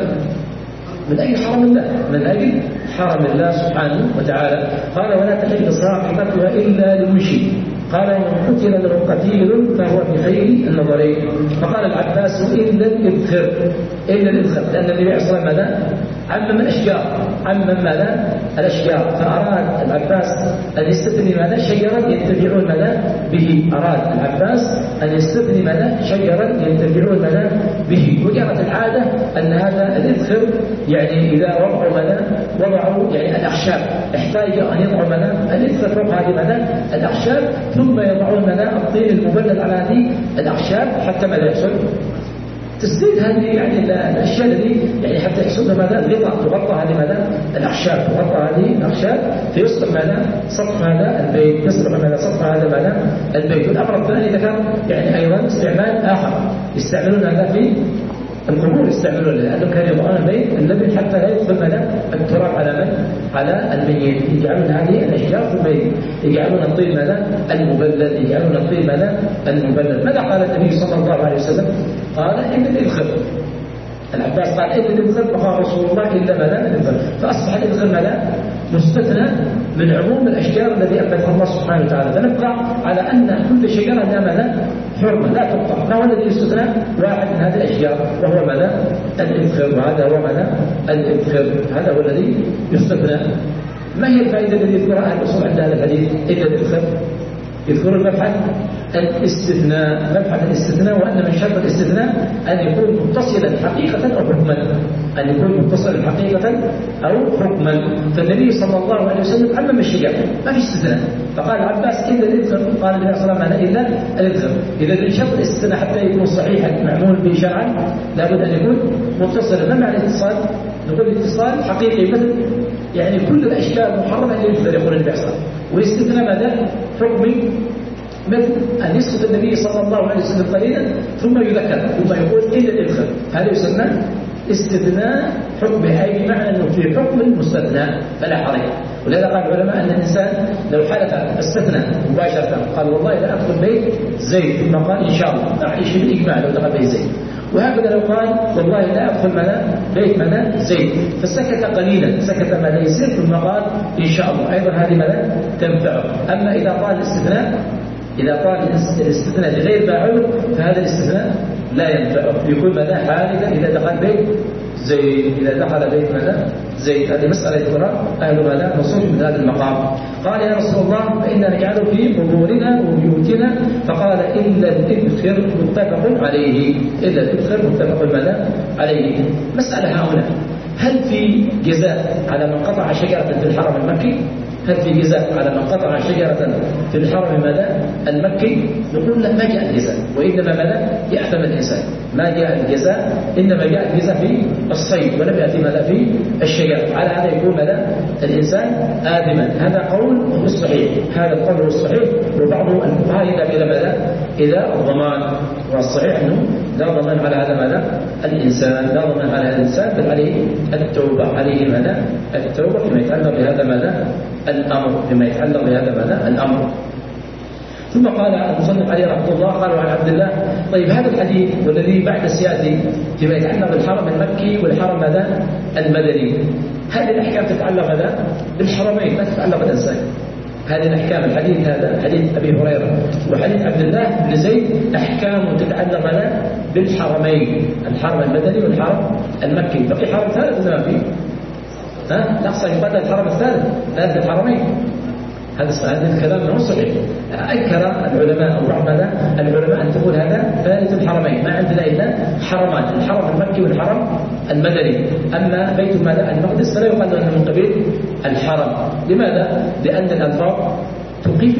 من أجل حرم الله، من أجل حرم الله سبحانه وتعالى. قال ولا تحل صاحبتها إلا للمنشد. قال إن قتل له قتيل فهو بخير النظرين. فقال العباس إلا الإذخر إلا الإذخر لأن النبي عليه الصلاة والسلام ماذا عمم الأشجار عمم ماذا الأشجار، فأراد العباس أن يستثني ماذا شجرا ينتفعون ماذا به، أراد العباس أن يستثني ماذا شجرا ينتفعون ماذا به. وجرت العادة أن هذا الإذخر يعني إذا وضعوا ماذا وضعوا يعني الأخشاب احتاج أن يضعوا ماذا الإذخر فوق هذه ماذا الأخشاب ثم يضعون ماذا الطين المبلل على هذه الأخشاب حتى ماذا يحصل تسديد هذه يعني الأشياء التي يعني حتى يحصل ماذا الغطاء تغطى هذه ماذا الأخشاب تغطى هذه الأخشاب فيصبح ماذا سطح هذا البيت يصبح ماذا سطح هذا ماذا البيت. والأمر الثاني ذكر يعني أيضا استعمال آخر يستعملون هذا في القبور يستعملون لأنهم كانوا يضعون البيت النبي حتى لا يدخل ماذا التراب على من على الميت، يجعلون هذه الأشجار في البيت يجعلون الطين ماذا المبلل يجعلون الطين ماذا المبلل. ماذا قال النبي صلى الله عليه وسلم؟ قال إن الإذخر. العباس قال إن الإذخر فقال رسول الله إلا ماذا الإذخر، فأصبح الإذخر ماذا مستثنى من عموم الأشجار الذي أنبتها الله سبحانه وتعالى. فنبقى على أن كل شجرة لها ماذا حرمة لا تقطع. ما هو الذي يستثنى؟ واحد من هذه الأشجار وهو ماذا الإذخر، وهذا هو ماذا الإذخر هذا هو الذي يستثنى. ما هي الفائدة التي يذكرها أهل الأصول عند هذا الحديث إلا الإذخر؟ يذكر المبحث الاستثناء مبحث الاستثناء وأن من شرط الاستثناء أن يكون متصلا حقيقة أو حكما أن يكون متصلا حقيقة أو حكما. فالنبي صلى الله عليه وسلم عمم الشجاع ما في استثناء فقال العباس إلا الإذخر قال النبي صلى الله عليه وسلم إلا الإذخر. إذا من شرط الاستثناء حتى يكون صحيحا معمول به شرعا لابد أن يكون متصلا. ما معنى الاتصال؟ نقول الاتصال حقيقي مثل يعني كل الأشياء المحرمة اللي يقدر يقول النبي صلى الله عليه وسلم. والاستثناء ماذا حكمي مثل أن يسقط النبي صلى الله عليه وسلم قليلا ثم يذكر ثم يقول إلا الإذخر هذا يسمى استثناء حكمي أي بمعنى أنه في حكم المستثنى فلا حرج. ولهذا قال العلماء أن الإنسان لو حلف استثنى مباشرة قال والله لا أدخل بيت زيد ثم قال إن شاء الله نعيش بالإجماع لو دخل بيت زيد. وهكذا لو قال والله لا أدخل ماذا بيت ماذا زيد فسكت قليلا سكت ماذا يسير ثم قال إن شاء الله أيضا هذه ماذا تنفعه. أما إذا قال الاستثناء إذا قال الاستثناء لغير باعور فهذا الاستثناء لا ينفعه يكون ماذا حادثا إذا دخل بيت زيد إذا دخل بيت ماذا زيد. هذه مسألة يذكرها أهل ماذا نصوص من هذا المقام. قال يا رسول الله فإنا نجعله في قبورنا وبيوتنا فقال إلا الإذخر متفق عليه إلا الإذخر متفق ماذا عليه. مسألة هنا هل في جزاء على من قطع شجرة في الحرم المكي؟ هل في جزاء على من قطع شجرة في الحرم ماذا المكي؟ نقول لا ما جاء الجزاء وإنما ماذا يأثم الإنسان. ما جاء الجزاء إنما جاء الجزاء في الصيد ولم يأتي ماذا في الشجرة. على هذا يكون ماذا الإنسان آثما. هذا قول هو الصحيح هذا القول هو الصحيح. وبعض الفقهاء يذهب إلى ماذا إلى الضمان والصحيح أنه لا ضمان على هذا ماذا الإنسان لا ضمان على هذا الإنسان بل عليه التوبة عليه ماذا التوبة فيما يتعلق بهذا ماذا الأمر فيما يتعلق بهذا ماذا الأمر. ثم قال المصنف عليه رحمه الله قال عن عبد الله طيب هذا الحديث والذي بعد السياسي فيما يتعلق بالحرم المكي والحرم ماذا المدني هذه الأحكام تتعلق ماذا بالحرمين لا تتعلق بالإنسان. هذه الأحكام الحديث هذا حديث أبي هريرة وحديث عبد الله بن زيد أحكام تتعلق ماذا بالحرمين الحرم المدني والحرم المكي. بقي حرم ثالث ولا ما فيه؟ ها نقص يقدر الحرم الثالث ثالث الحرمين. هذا هذا الكلام مو صحيح. أنكر العلماء أو بعض العلماء أن تقول هذا ثالث الحرمين ما عندنا إلا حرمان الحرم المكي والحرم المدني. أما بيت ماذا المقدس فلا يقال أنه من قبيل الحرم. لماذا؟ لأن الألفاظ توقيفية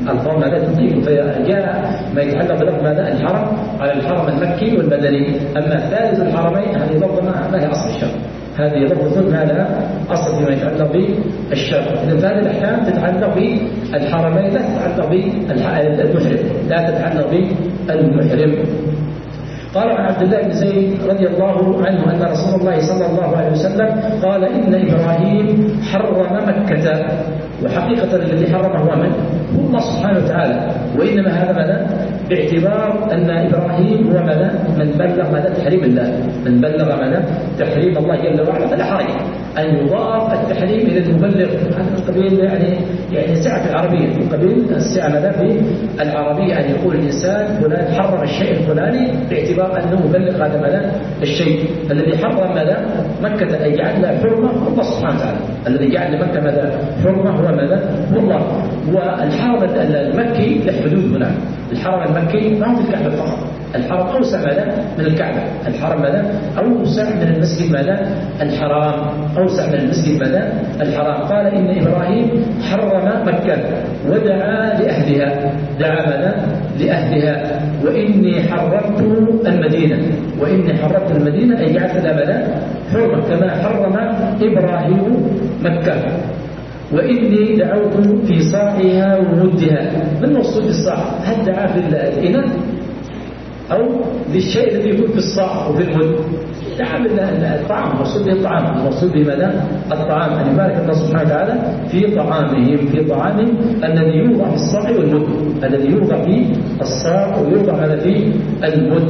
ألفاظ ماذا تطيق، فجاء ما يتعلق بلفظ ماذا الحرم على الحرم المكي والمدني. أما ثالث الحرمين هذه لفظة ما هي أصل الشرع، هذه لفظة ما لها أصل فيما يتعلق بالشرع. إذن هذه الأحكام تتعلق بالحرمين لا تتعلق بالمحرم، لا تتعلق بالمحرم. قال عن عبد الله بن زيد رضي الله عنه أن رسول الله صلى الله عليه وسلم قال إن إبراهيم حرم مكة، وحقيقة الذي حرمه هو من؟ هو الله سبحانه وتعالى. وإنما هذا ماذا؟ باعتبار أن إبراهيم هو ماذا؟ من بلغ ماذا؟ تحريم الله، من بلغ ماذا؟ تحريم الله جل وعلا، فلا حرج أن يضاف التحريم إلى المبلغ. هذا من قبيل يعني يعني سعة العربية، من قبيل السعة ماذا في العربية، أن يقول الإنسان فلان حرم الشيء الفلاني باعتبار أنه مبلغ هذا ماذا؟ الشيء. الذي حرم ماذا؟ مكة أي جعل لها حرمة الله سبحانه وتعالى، الذي جعل لمكة ماذا؟ حرمة هو ماذا؟ هو الله. والحرم المكي له حدود هناك، الحرم المكي ما هو في الكعبة فقط، الحرم أوسع ماذا؟ من الكعبة، الحرم ماذا؟ أوسع من المسجد ماذا؟ الحرام، أوسع من المسجد ماذا؟ الحرام. قال إن إبراهيم حرم مكة ودعا لأهلها، دعا ماذا؟ لأهلها. وإني حرمت المدينة، وإني حرمت المدينة أي جعلت لها ماذا؟ حرمة كما حرم إبراهيم مكة. وإني دعوت في صاعها ومدها. من مقصود بالصاع؟ هل دعا في الإناء أو بالشيء الذي يكون في الصاع وفي المد؟ دعا بالطعام، المقصود به الطعام، المقصود به ماذا؟ الطعام، أن يبارك الله سبحانه وتعالى في طعامهم، في طعامهم الذي يوضع في الصاع والمد، الذي يوضع في الصاع ويوضع هذا في المد.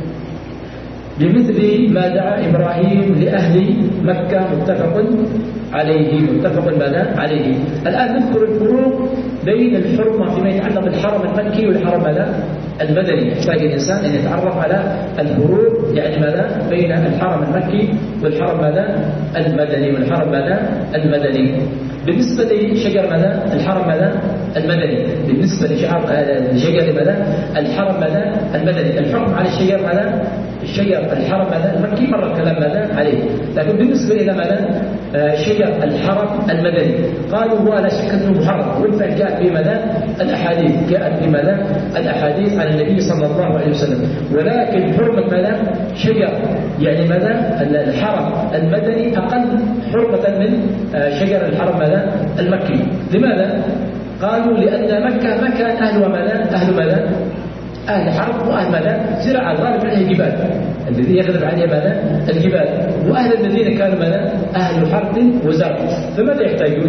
بمثل ما دعا إبراهيم لأهل مكة، متفق عليه، متفق ماذا؟ عليه. الآن نذكر الفروق بين الحرمة فيما يتعلق بالحرم المكي والحرم ماذا؟ المدني. يحتاج الإنسان أن يتعرف على الفروق، يعني ماذا؟ بين الحرم المكي والحرم ماذا؟ المدني، والحرم ماذا؟ المدني. بالنسبة لشجر ماذا؟ الحرم ماذا؟ المدني. بالنسبة لشجر ماذا؟ الحرم ماذا؟ المدني. الحكم على الشجر ماذا؟ الشجر الحرم ماذا؟ المكي مر الكلام ماذا؟ عليه. لكن بالنسبة إلى ماذا؟ شجر الحرم المدني قالوا هو لا شك أنه محرم، وبالفعل جاءت في ماذا؟ الأحاديث، جاءت في ماذا؟ الأحاديث عن النبي صلى الله عليه وسلم. ولكن حرمة ماذا؟ شجر يعني ماذا؟ الحرم المدني أقل حرمة من شجر الحرم ماذا؟ المكي. لماذا؟ قالوا لأن مكة ما كان أهلها ماذا؟ أهل ماذا؟ أهل حرب وأهل ماذا؟ زراعة، الغالب عليها الجبال، الذي يغلب عليها ماذا؟ الجبال. وأهل المدينة كانوا ماذا؟ أهل حرب وزرع. فماذا يحتاجون؟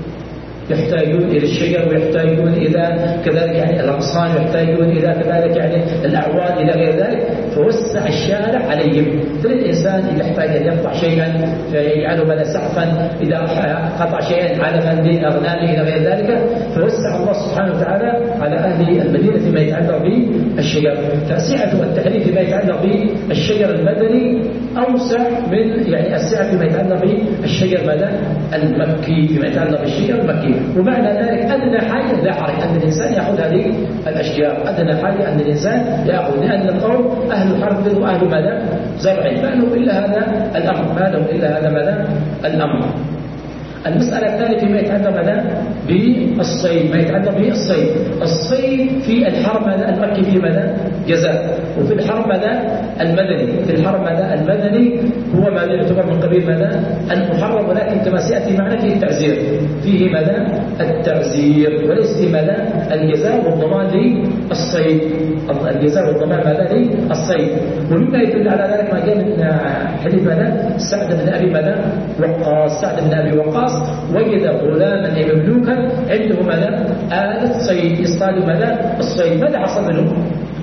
يحتاجون إلى الشجر، ويحتاجون إلى كذلك يعني الأغصان، ويحتاجون إلى كذلك يعني الأعواد إلى غير ذلك. فوسع الشارع عليهم. فالإنسان إذا احتاج أن يقطع شيئا فيجعله ماذا؟ سقفا، إذا قطع شيئا علما لأغنامه إلى غير ذلك. فوسع الله سبحانه وتعالى على أهل المدينة فيما يتعلق بالشجر. فسعة التحريم فيما يتعلق بالشجر المدني أوسع من يعني السعة فيما يتعلق بالشجر ماذا؟ المكي، فيما يتعلق بالشجر المكي. ومعنى ذلك أدنى حاجة لا حرج أن الإنسان يأخذ هذه الأشجار، أدنى حاجة أن الإنسان يأخذ، لأن القوم أهل حرب وأهل ماذا؟ زرع، ما لهم إلا هذا الأمر، ما لهم إلا هذا ماذا؟ الأمر. المسألة الثانية فيما يتعلق ماذا؟ بالصيد، ما يتعلق بالصيد. الصيد في الحرم ماذا؟ المكي فيه ماذا؟ جزاء. وفي الحرم ماذا؟ المدني. في الحرم ماذا؟ المدني هو ماذا؟ يعتبر من قبيل ماذا؟ المحرم، ولكن كما سيأتي معنا فيه التعزير، فيه ماذا؟ التعزير، وليس فيه ماذا؟ الجزاء والضمان للصيد، الجزاء والضمان ماذا؟ للصيد. ومما يدل على ذلك ما جاء من حديث ماذا؟ سعد بن أبي ماذا؟ وقاص. سعد بن أبي وقاص وجد غلاما مملوكا عنده ماذا؟ آلة صيد، يصطاد ماذا؟ الصيد. ماذا حصل منه؟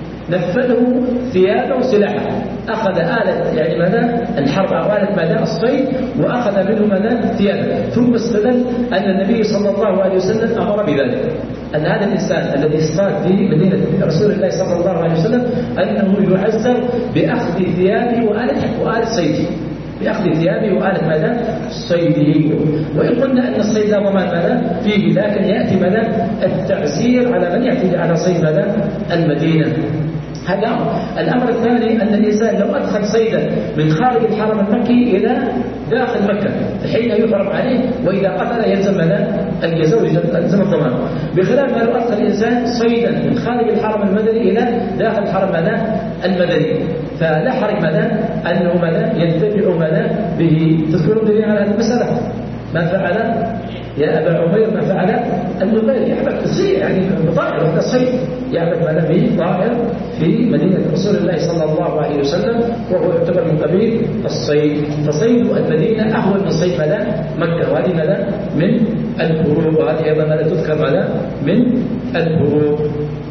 نفذه ثيابه وسلاحه، أخذ آلة يعني ماذا؟ الحرب أو آلة ماذا؟ الصيد، وأخذ منه ماذا؟ ثيابه. ثم استدل أن النبي صلى الله عليه وسلم أمر بذلك، أن هذا الإنسان الذي اصطاد في مدينة رسول الله صلى الله عليه وسلم أنه يعزر بأخذ ثيابه وآلة وآلة صيده، بأخذ ثيابه وآلة ماذا؟ صيده. وإن قلنا أن الصيد لا ضمان ماذا؟ فيه، لكن يأتي ماذا؟ التعزير على من يأتي على صيد ماذا؟ المدينة. هذا أمر. الأمر الثاني أن الإنسان لو أدخل صيدا من خارج الحرم المكي إلى داخل مكة حين يحرم عليه، وإذا قتل يلزم الجزاء ويلزم الضمان، بخلاف ما لو أدخل الإنسان صيدا من خارج الحرم المدني إلى داخل الحرم المدني، فلا حرج ماذا أنه ماذا ينتفع ماذا به. تذكرون دليل على هذه المسألة؟ ما فعل يا أبا عمير ما فعل النبيل، يعبد تصير يعني بطائر هذا صيد، يعبد ماذا به طائر في مدينة رسول الله صلى الله عليه وسلم، وهو يعتبر من قبيل الصيد. فصيد المدينة أهون من صيد ماذا مكة، وهذه ماذا من الفروق، وهذه أيضا ماذا تذكر ماذا من الفروق.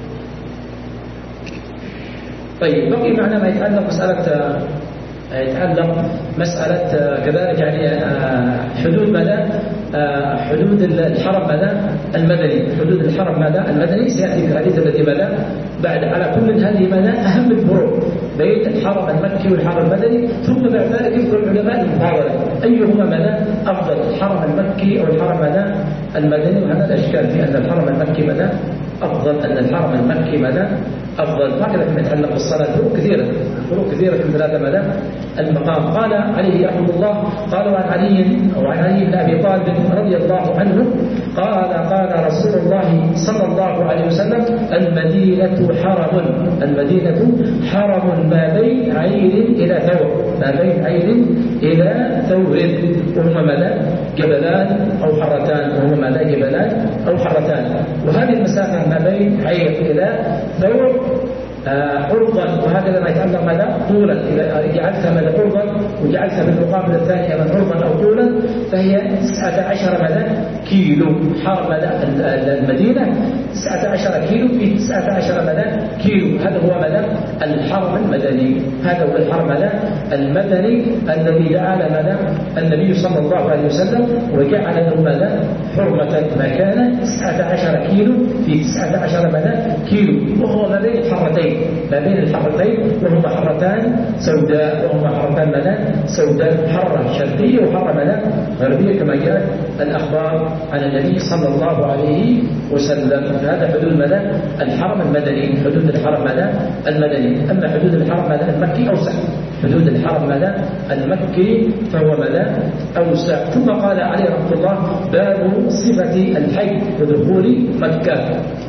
طيب بقي معنا ما يتعلق مسألة يتعلق مسألة كذلك يعني حدود ماذا حدود الحرم ماذا المدني، حدود الحرم ماذا المدني سيأتي في الحديث الذي ماذا بعد. على كل هذه ماذا أهم الفروق بين الحرم المكي والحرم المدني، ثم بعد ذلك يذكر العلماء المفاضلة أيهما ماذا أفضل، الحرم المكي أو الحرم ماذا المدني. وهذا الأشكال في أن الحرم المكي ماذا أفضل، أن الحرم المكي ماذا أفضل. هكذا فيما يتعلق بالصلاة فروق كثيرة، فروق كثيرة في ثلاثة ماذا المقام. قال عليه رحمه الله قال عن علي وعن علي بن أبي طالب رضي الله عنه قال قال رسول الله صلى الله عليه وسلم المدينة حرم، المدينة حرم ما بين عين إلى ثور، ما بين عين إلى ثور، وهما ماذا جبلان أو حرتان، وهما ماذا جبلان أو حرتان. وهذه المسافة ما بين عين إلى ثور عرضا، وهكذا ما يتعلق ماذا طولا، إذا جعلتها ماذا عرضا وجعلتها في المقابل الثاني من عرضا أو طولا فهي تسعة عشر ماذا كيلو. حرم المدينة تسعة عشر كيلو في تسعة عشر ماذا كيلو، هذا هو ماذا الحرم المدني، هذا هو الحرم ماذا المدني الذي جعل ماذا النبي صلى الله عليه وسلم وجعل له ماذا حرمة ما كان تسعة عشر كيلو في تسعة عشر ماذا كيلو، وهو ما بين الحرتين، ما بين الحرتين وهما حرتان سوداء، وهما حرتان ماذا سوداء، حرة شرقية وحرة ماذا غربية كما جاءت الأخبار عن النبي صلى الله عليه وسلم. هذا حدود ماذا الحرم المدني، حدود الحرم ماذا المدني. أما حدود الحرم ماذا المكي أوسع، حدود الحرم ماذا المكي فهو ماذا أوسع. ثم قال عليه رحمه الله باب صفة الحج ودخول مكة،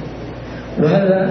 وهذا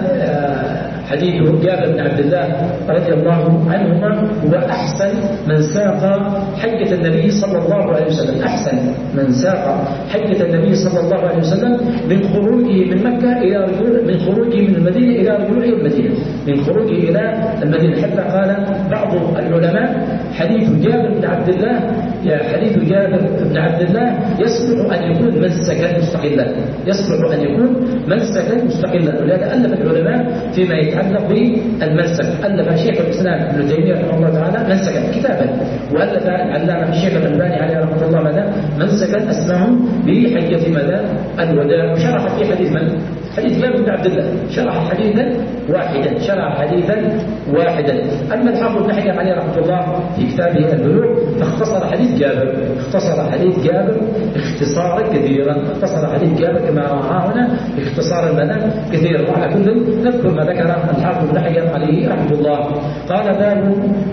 حديث جابر بن عبد الله رضي الله عنهما هو أحسن من ساق حجة النبي صلى الله عليه وسلم، أحسن من ساق حجة النبي صلى الله عليه وسلم من خروجه من مكة إلى رجوع، من خروجه من المدينة إلى رجوعه المدينة، من خروجه إلى المدينة. حتى قال بعض العلماء حديث جابر بن عبد الله يا حديث جابر بن عبد الله يصلح أن يكون منسكا مستقلا، يصلح أن يكون منسكا مستقلا. ولهذا ألف العلماء فيما يتعلق بالمنسك، ألف شيخ الإسلام ابن تيمية رحمه الله تعالى منسكا كتابا، وألف العلامة الشيخ الألباني عليه رحمه الله ماذا منسكا اسمه بحجة ماذا الوداع، وشرح في حديث من حديث جابر بن عبد الله، شرح حديثا واحدا، شرح حديثا واحدا. أما الحافظ بن حجر عليه رحمه الله في كتابه البلوغ فاختصر حديث جابر، اختصر حديث جابر اختصارا كثيرا، اختصر حديث جابر كما رأى هنا اختصارا ماذا كثيرا. وعلى كل نذكر ما ذكر الحافظ بن حجر عليه رحمه الله. قال باب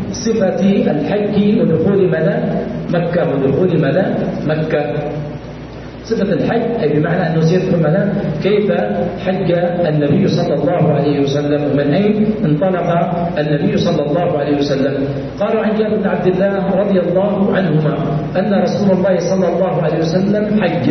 صفة الحج ودخول ماذا مكة، ودخول ماذا مكة. صفة الحج أي بمعنى أنه سيذكر لنا كيف حج النبي صلى الله عليه وسلم ومن أين انطلق النبي صلى الله عليه وسلم. قالوا عن جابر بن عبد الله رضي الله عنهما أن رسول الله صلى الله عليه وسلم حج.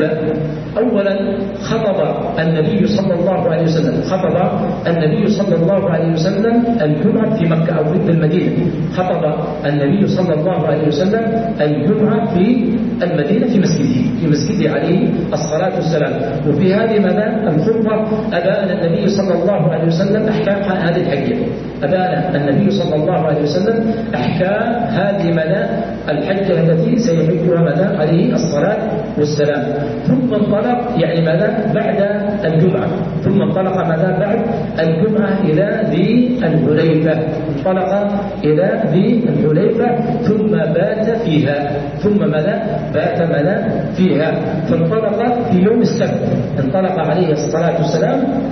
أولا خطب النبي صلى الله عليه وسلم خطب النبي صلى الله عليه وسلم الجمعة في مكة أو في المدينة، خطب النبي صلى الله عليه وسلم الجمعة في المدينة في مسجده في مسجده عليه الصلاة والسلام. وفي هذه ماذا الخطبة أبان النبي صلى الله عليه وسلم أحكام هذه الحجة، أبان النبي صلى الله عليه وسلم أحكام هذه ماذا الحجة التي سيحجها ماذا عليه الصلاة والسلام. ثم انطلق يعني ماذا بعد الجمعة، ثم انطلق ماذا بعد الجمعة إلى ذي الحليفة، انطلق إلى ذي الحليفة ثم بات فيها، ثم ماذا بات ماذا فيها. فانطلق في يوم السبت، انطلق عليه الصلاة والسلام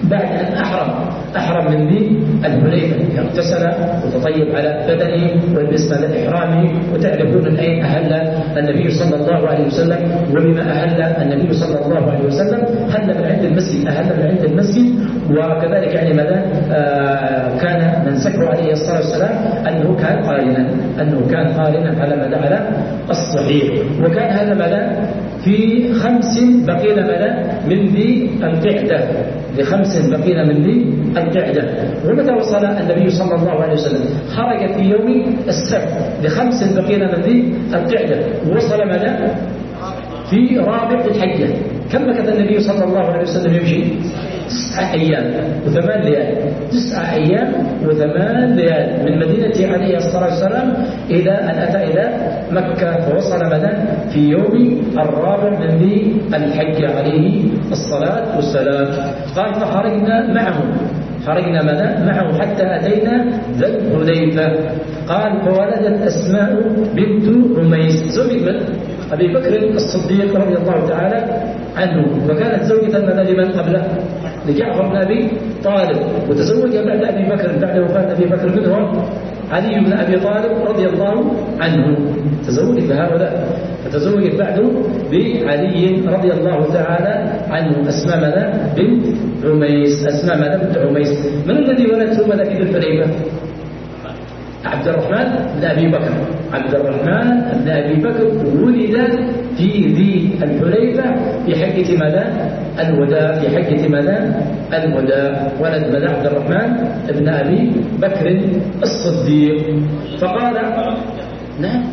بعد أن أحرم أحرم من ذي الحليفة، اغتسل وتطيب على بدنه ولبس إحرامه. وتعرفون الآن أهل النبي صلى الله عليه وسلم، وبما أهل النبي صلى الله عليه وسلم هل من عند المسجد، أهل من عند المسجد. وكذلك يعني ماذا آه كان من ذكر عليه الصلاة والسلام أنه كان قارنا أنه كان قارنا على مدى على الصحيح. وكان هذا ماذا في خمس بقينا ماذا من ذي القعدة، لخمس بقينا من ذي القعدة. ومتى وصل النبي صلى الله عليه وسلم؟ خرج في يوم السبت لخمس بقينا من ذي القعدة، ووصل ماذا في رابع الحجة. كم مكث النبي صلى الله عليه وسلم يمشي؟ تسعة أيام وثمان ليال تسعة أيام وثمان ليال من مدينة عليه الصلاة والسلام إلى أن أتى إلى مكة، فوصل مدى في يوم الرابع من ذي الحج عليه الصلاة والسلام. قال فخرجنا معه خرجنا مدى معه حتى أتينا ذا الحليفة. قال فولدت أسماء بنت عميس زوج من أبي بكر الصديق رضي الله تعالى عنه، وكانت زوجة مدى لمن قبله؟ لجعفر بن أبي طالب، وتزوج بعد أبي بكر بعد وفاة أبي بكر منهم علي بن أبي طالب رضي الله عنه، تزوجت بهؤلاء. فتزوجت بعده بعلي رضي الله تعالى عنه أسماء ماذا بنت عميس أسماء ماذا بنت عميس. من الذي ولدته ماذا في ذي الحليفة؟ عبد الرحمن بن أبي بكر عبد الرحمن بن أبي بكر ولد في ذي الحليفة في حجة ماذا الوداع في حجة ماذا الوداع. ولد ماذا عبد الرحمن بن أبي بكر الصديق. فقال نعم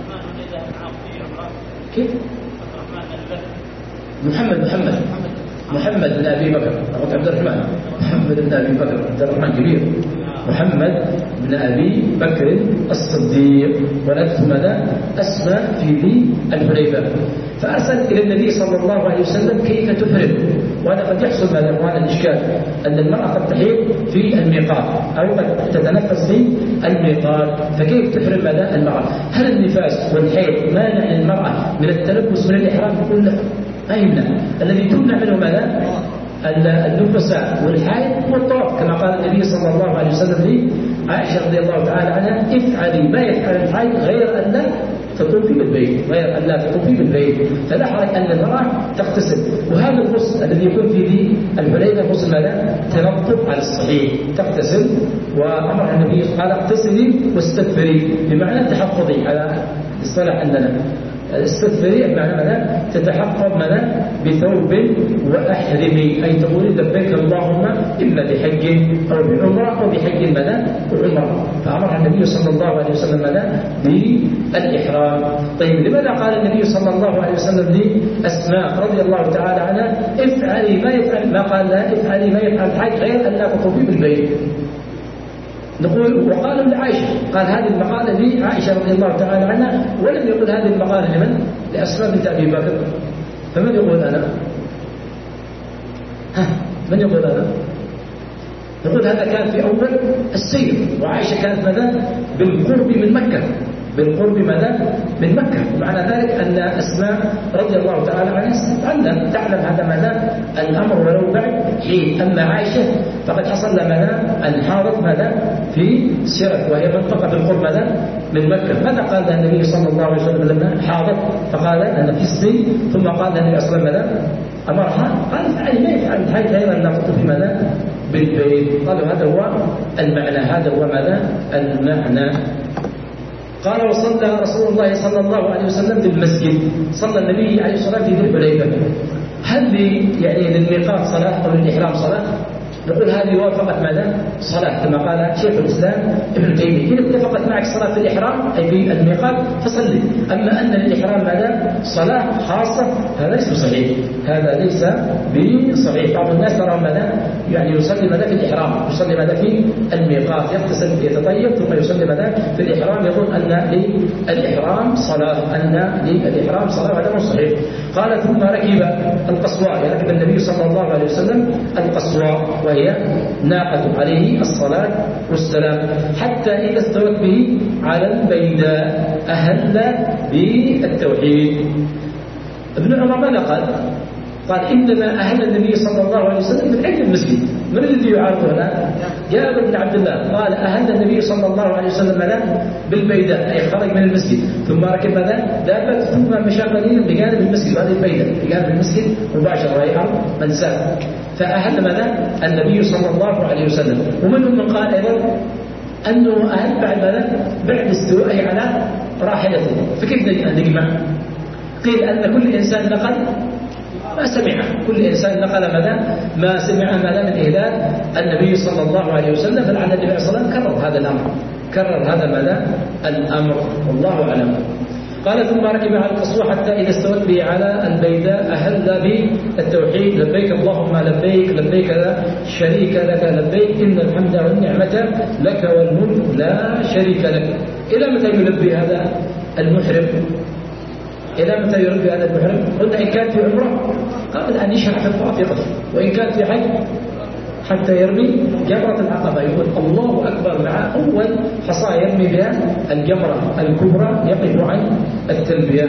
كيف محمد محمد محمد بن أبي بكر عبد الرحمن محمد بن أبي بكر عبد الرحمن كبير محمد بن أبي بكر الصديق. ولدته ماذا أسماء في ذي الحليفة. فأرسل إلى النبي صلى الله عليه وسلم كيف تفرد. وهذا قد يحصل ماذا هذا الإشكال أن المرأة قد تحيض في الميقات أو قد تتنفس في الميقات، فكيف تفرد ماذا المرأة؟ هل النفاس والحيض مانع للمرأة من التلبس من الإحرام؟ يقول لا ما يمنع. الذي تمنع منه ماذا النفساء والحائض والطواف، كما قال النبي صلى الله عليه وسلم لعائشة رضي الله تعالى عنها افعلي ما يفعل الحائض غير أن لا تطوفي بالبيت غير أن لا تطوفي بالبيت. فلا حرج أن المرأة تغتسل. وهذا الغسل الذي يكون في ذي الحليفة غسل ماذا تنظف على الصحيح، تغتسل. وأمر النبي قال اغتسلي واستغفري بمعنى تحفظي على الصلاة عندنا. استغفري بمعنى ماذا تتحقق ماذا بثوب وأحرمي، أي تقولي لبيك اللهم إما بحج أو بعمرة أو بحج ماذا وعمرة. فأمر النبي صلى الله عليه وسلم ماذا بالإحرام. طيب لماذا قال النبي صلى الله عليه وسلم لأسماء رضي الله تعالى عنها افعلي ما يفعل ما قال لا افعلي ما يفعل الحج غير أن لا تطوفي بالبيت؟ نقول وقال لعائشة قال هذه المقالة لعائشة رضي الله تعالى عنها، ولم يقل هذه المقالة لمن؟ لأسماء بنت أبي بكر. فمن يقول أنا؟ ها من يقول أنا؟ نقول هذا كان في أول السير، وعائشة كانت ماذا بالقرب من مكة بالقرب ماذا من مكة. ومعنى ذلك أن أسماء رضي الله تعالى عنها تعلم تعلم هذا ماذا الأمر ولو بعد حين. أما عائشة فقد حصل لها ماذا أن حاضت ماذا في سرت، وهي منطقة بالقرب ماذا من مكة. ماذا قال لها النبي صلى الله عليه وسلم لما حاضت؟ فقال أنا في السن، ثم قال لها النبي صلى الله عليه وسلم ماذا أمرها قال افعلي ما يفعل الحج غير أن لا تطوفي ماذا بالبيت. قالوا هذا هو المعنى هذا هو ماذا المعنى. قال وصلى رسول الله صلى الله عليه وسلم في المسجد. صلى النبي عليه الصلاة والسلام في ذي الحليفة. هل لي يعني للميقات صلاة أو للإحرام صلاة؟ نقول هذه وافقت ماذا صلاة، كما قال شيخ الإسلام ابن تيمية إذا اتفقت معك صلاة في الإحرام أي في الميقات فصلي. أما أن للإحرام ماذا صلاة خاصة هذا ليس صحيح هذا ليس بصحيح. بعض الناس ترى ماذا يعني يصلي ماذا في الإحرام يصلي ماذا في الميقات يغتسل يتطيب ثم يصلي ماذا في الإحرام، يظن أن للإحرام صلاة أن للإحرام صلاة هذا مش صحيح. قال ثم ركب القصواء، ركب النبي صلى الله عليه وسلم القصواء وهي ناقة عليه الصلاة والسلام، حتى إذا استوت به على البيداء أهل بالتوحيد. ابن عمر ماذا قال؟ قال إنما أهل النبي صلى الله عليه وسلم من عند المسجد من الذي يعارضه الآن؟ جابر بن عبد الله قال أهل النبي صلى الله عليه وسلم ماذا؟ بالبيداء، أي خرج من المسجد ثم ركب ماذا؟ دابة ثم مشى قليلا بجانب المسجد، وهذه البيداء بجانب المسجد مباشرة وهي أرض منساة. فأهل ماذا؟ النبي صلى الله عليه وسلم. ومنهم من قال أيضا أنه أهل بعد ماذا؟ بعد استوائه على راحلته. فكيف نجمع؟ قيل أن كل إنسان نقل ما سمعه، كل إنسان نقل ماذا؟ ما سمعه ماذا من إهلال النبي صلى الله عليه وسلم. فلعل النبي عليه الصلاة والسلام كرر هذا الأمر، كرر هذا ماذا؟ الأمر، والله أعلم. قال ثم ركب على القصوى حتى إذا استوت به على البيداء أهل بالتوحيد لبيك اللهم لبيك لبيك لا شريك لك لبيك إن الحمد والنعمة لك والملك لا شريك لك. إلى متى يلبي هذا المحرم؟ إلى متى يلبي هذا المحرم؟ قلنا إن كان في عمره قبل أن يشرع في الطواف يقف، وإن كان في حج حتى يرمي جمرة العقبة يقول الله أكبر مع أول حصى يرمي بها الجمرة الكبرى يقف عن التلبية.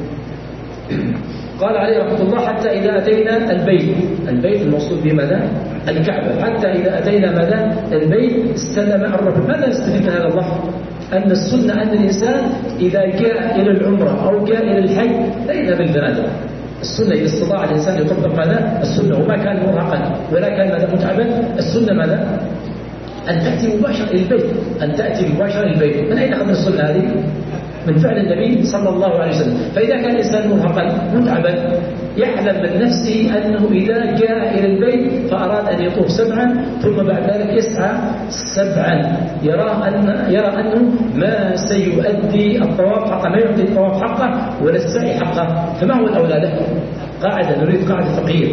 قال عليه رحمة الله حتى إذا أتينا البيت، البيت المقصود بماذا؟ الكعبة. حتى إذا أتينا ماذا؟ البيت استلم الركن. ماذا نستفيد من هذا اللفظ؟ أن السنة أن الإنسان إذا جاء إلى العمرة أو جاء إلى الحج لا يذهب البنادق. السنة إذا استطاع الإنسان يطبق ماذا؟ السنة وما كان مرهقا ولا كان ماذا متعبا. السنة ماذا؟ أن تأتي مباشرة إلى البيت، أن تأتي مباشرة إلى البيت. من أين أخذ السنة هذه؟ من فعل النبي صلى الله عليه وسلم. فإذا كان الإنسان مرهقا متعبا يعلم من نفسه أنه إذا جاء إلى البيت فأراد أن يطوف سبعا ثم بعد ذلك يسعى سبعا يرى أن يرى أنه ما سيؤدي الطواف حقه، ما يؤدي الطواف حقه ولا السعي حقه. فما هو الأولى له؟ قاعدة نريد قاعدة فقهية.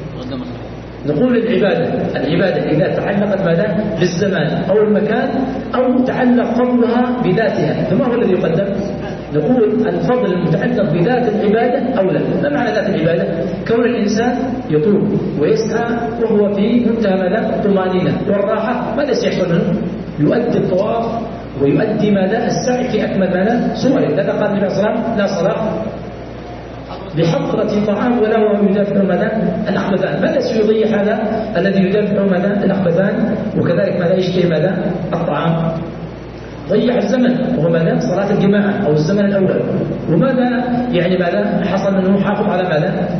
نقول العبادة العبادة إذا تعلقت ماذا؟ بالزمان أو المكان أو تعلق فضلها بذاتها، فما هو الذي يقدم؟ نقول الفضل المتعلق بذات العبادة أولى. ما معنى ذات العبادة؟ كون الإنسان يطوف ويسعى وهو في منتهى ماذا؟ الطمأنينة والراحة، ماذا سيحصل منه؟ يؤدي الطواف ويؤدي ماذا؟ السعي في أكمل ماذا؟ صوره. لذا قال النبي صلى الله عليه وسلم لا صلاة بحضرة طعام ولا هو يدافع ماذا؟ الأخبثان. ماذا سيضيع هذا الذي يدافع ماذا؟ الأخبثان وكذلك ماذا يشتهي ماذا؟ الطعام. ضيع الزمن وهو ماذا؟ صلاة الجماعة أو الزمن الأول. وماذا يعني ماذا حصل منه؟ حافظ على ماذا؟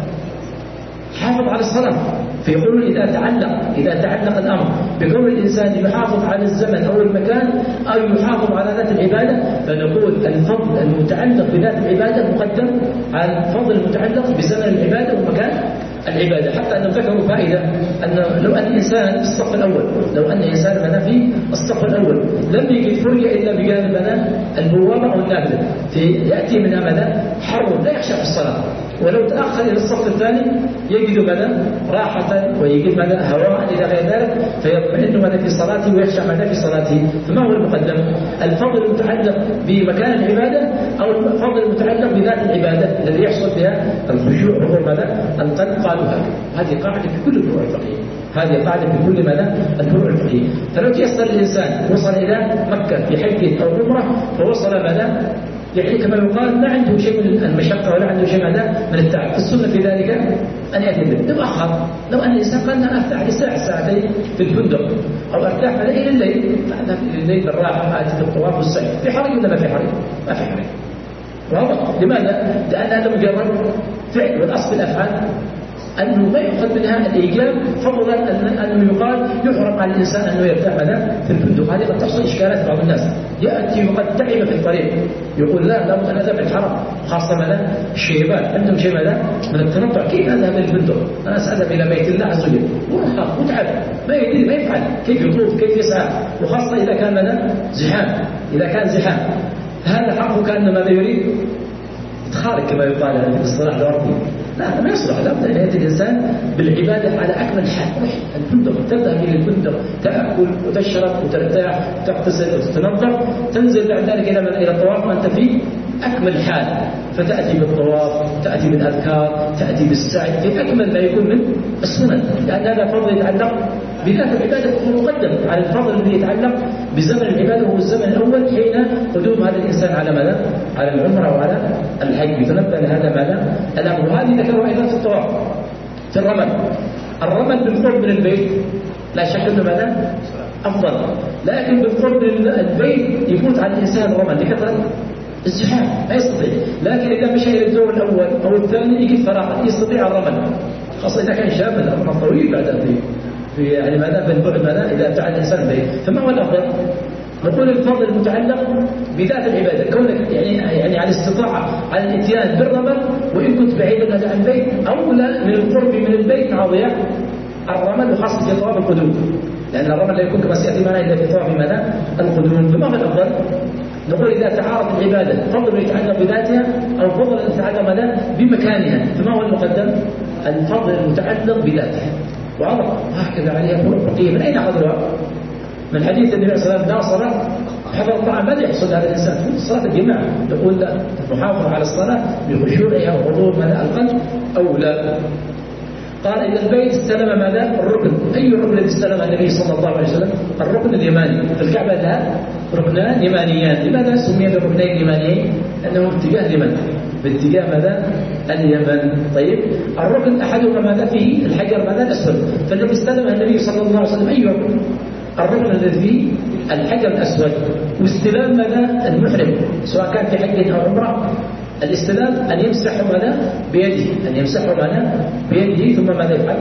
حافظ على الصلاة. فيقولون إذا تعلق إذا تعلق الأمر بكون الإنسان يحافظ على الزمن أو المكان أو يحافظ على ذات العبادة، فنقول الفضل المتعلق بذات العبادة مقدم على الفضل المتعلق بزمن العبادة ومكان العبادة. حتى أنهم ذكروا فائدة أن لو أن الإنسان في الصف الأول لو أن الإنسان منا في الصف الأول لم يجد فرجة إلا بجانب البوابة أو النافذة يأتي منها ماذا؟ حر لا يخشى في الصلاة. ولو تأخر إلى الصف الثاني يجد ماذا؟ راحة ويجد ماذا؟ هواء إلى غير ذلك فيطمئن ماذا في صلاته ويخشى ماذا في صلاته. فما هو المقدم؟ الفضل المتعلق بمكان العبادة أو الفضل المتعلق بذات العبادة الذي يحصل بها الخشوع وهو ماذا؟ القلب. قالوا هذه قاعدة في كل الفروع الفقهية، هذه قاعدة في كل ماذا؟ الفروع الفقهية. فلو تيسر الإنسان وصل إلى مكة في حج أو عمرة فوصل ماذا؟ يعني كما يقال ما عنده شيء من المشقة ولا عنده شيء ماذا؟ من التعب. السنة في ذلك أن يأتي به. تؤخر لو أن الإنسان قال أنا أرتاح لساعة ساعتين في الفندق أو أرتاح إلى الليل، فأنا في الليل بالراحة آتي بالطواف والسعي. في حرج ولا ما في حرج؟ ما في حرج. واضح؟ لماذا؟ لأن هذا مجرد فعل، والأصل الأفعال أنه ما يؤخذ منها الإيجاب فضلا أنه يقال يحرم على الإنسان أنه يرتاح ماذا؟ في الفندق. هذه قد تحصل إشكالات بعض الناس يأتي وقد تعب في الطريق يقول لا لا أنا أذهب الحرم، خاصة ماذا؟ الشيبان عندهم شيء ماذا؟ من التنطع. كيف أذهب إلى الفندق؟ أنا سأذهب إلى بيت الله عز وجل مرهق متعب ما يدري ما يفعل كيف يطوف كيف يسعى، وخاصة إذا كان ماذا؟ زحام. إذا كان زحام هذا حقه كأن ماذا يريد؟ يتخارج كما يقال في الصلاح الأرضي. لا ما يصلح. لابد أن يأتي الإنسان بالعبادة على أكمل حال. الفندق تذهب إلى الفندق تأكل وتشرب وترتاح وتغتسل وتتنظف، تنزل بعد ذلك إلى إلى الطواف وأنت في أكمل حال، فتأتي بالطواف تأتي بالأذكار تأتي بالسعي في أكمل ما يكون من السنن، لأن هذا فضل يتعلق بذات العبادة هو مقدم على الفضل الذي يتعلق بزمن العبادة وهو الزمن الأول حين قدوم هذا الإنسان على ماذا؟ على العمرة وعلى الحج. يتنبه لهذا ماذا؟ الأمر. وهذه ذكروا أيضا في الطواف في الرمل. الرمل بالقرب من البيت لا شك أنه ماذا أفضل، لكن بالقرب من البيت يفوت على الإنسان الرمل لكثرة الزحام ما يستطيع، لكن إذا مشى إلى الدور الأول أو الثاني يجد فراغ يستطيع الرمل، خاصة إذا كان شابا الرمل طويل بعد في في يعني ماذا بالبعد ماذا إذا ابتعد الإنسان البيت. فما هو الأفضل؟ نقول الفضل المتعلق بذات العبادة، كونك يعني يعني على الاستطاعة على الاتيان بالرمل وإن كنت بعيدا عن البيت أولى من القرب من البيت مع ضياع الرمل، وخاصة في طواف القدوم، لأن الرمل لا يكون كما سيأتي معنا إلا في طواف ماذا القدوم. فما هو الأفضل؟ نقول إذا تعارض العبادة فضل يتعلق بذاتها أو فضل يتعلق ماذا بمكانها، فما هو المقدم؟ الفضل المتعلق بذاتها، واضح؟ هكذا عليها فروق فقهية. من أين أخذوها؟ من حديث النبي صلى الله عليه وسلم لا صلاة حضر الطعام. ماذا يحصل هذا الإنسان؟ صلاة الجماعة، يقول لا المحافظة على الصلاة بخشوعها وحضور ماذا القلب أو لا. قال إذا البيت استلم ماذا الركن. أي ركن الذي استلمه النبي صلى الله عليه وسلم؟ الركن اليماني. في الكعبة لها ركنان يمانيان. لماذا سمي بالركنين اليمانيين؟ لأنه اتجاه اليمن، باتجاه ماذا اليمن. طيب الركن أحدهما ماذا فيه الحجر ماذا الأسود، فالذي استلمه النبي صلى الله عليه وسلم أي ركن؟ الركن الذي فيه الحجر الأسود. واستلام ماذا المحرم سواء كان في حج أو عمرة، الاستلام أن يمسح ماذا بيده، أن يمسح ماذا بيده ثم ماذا يفعل؟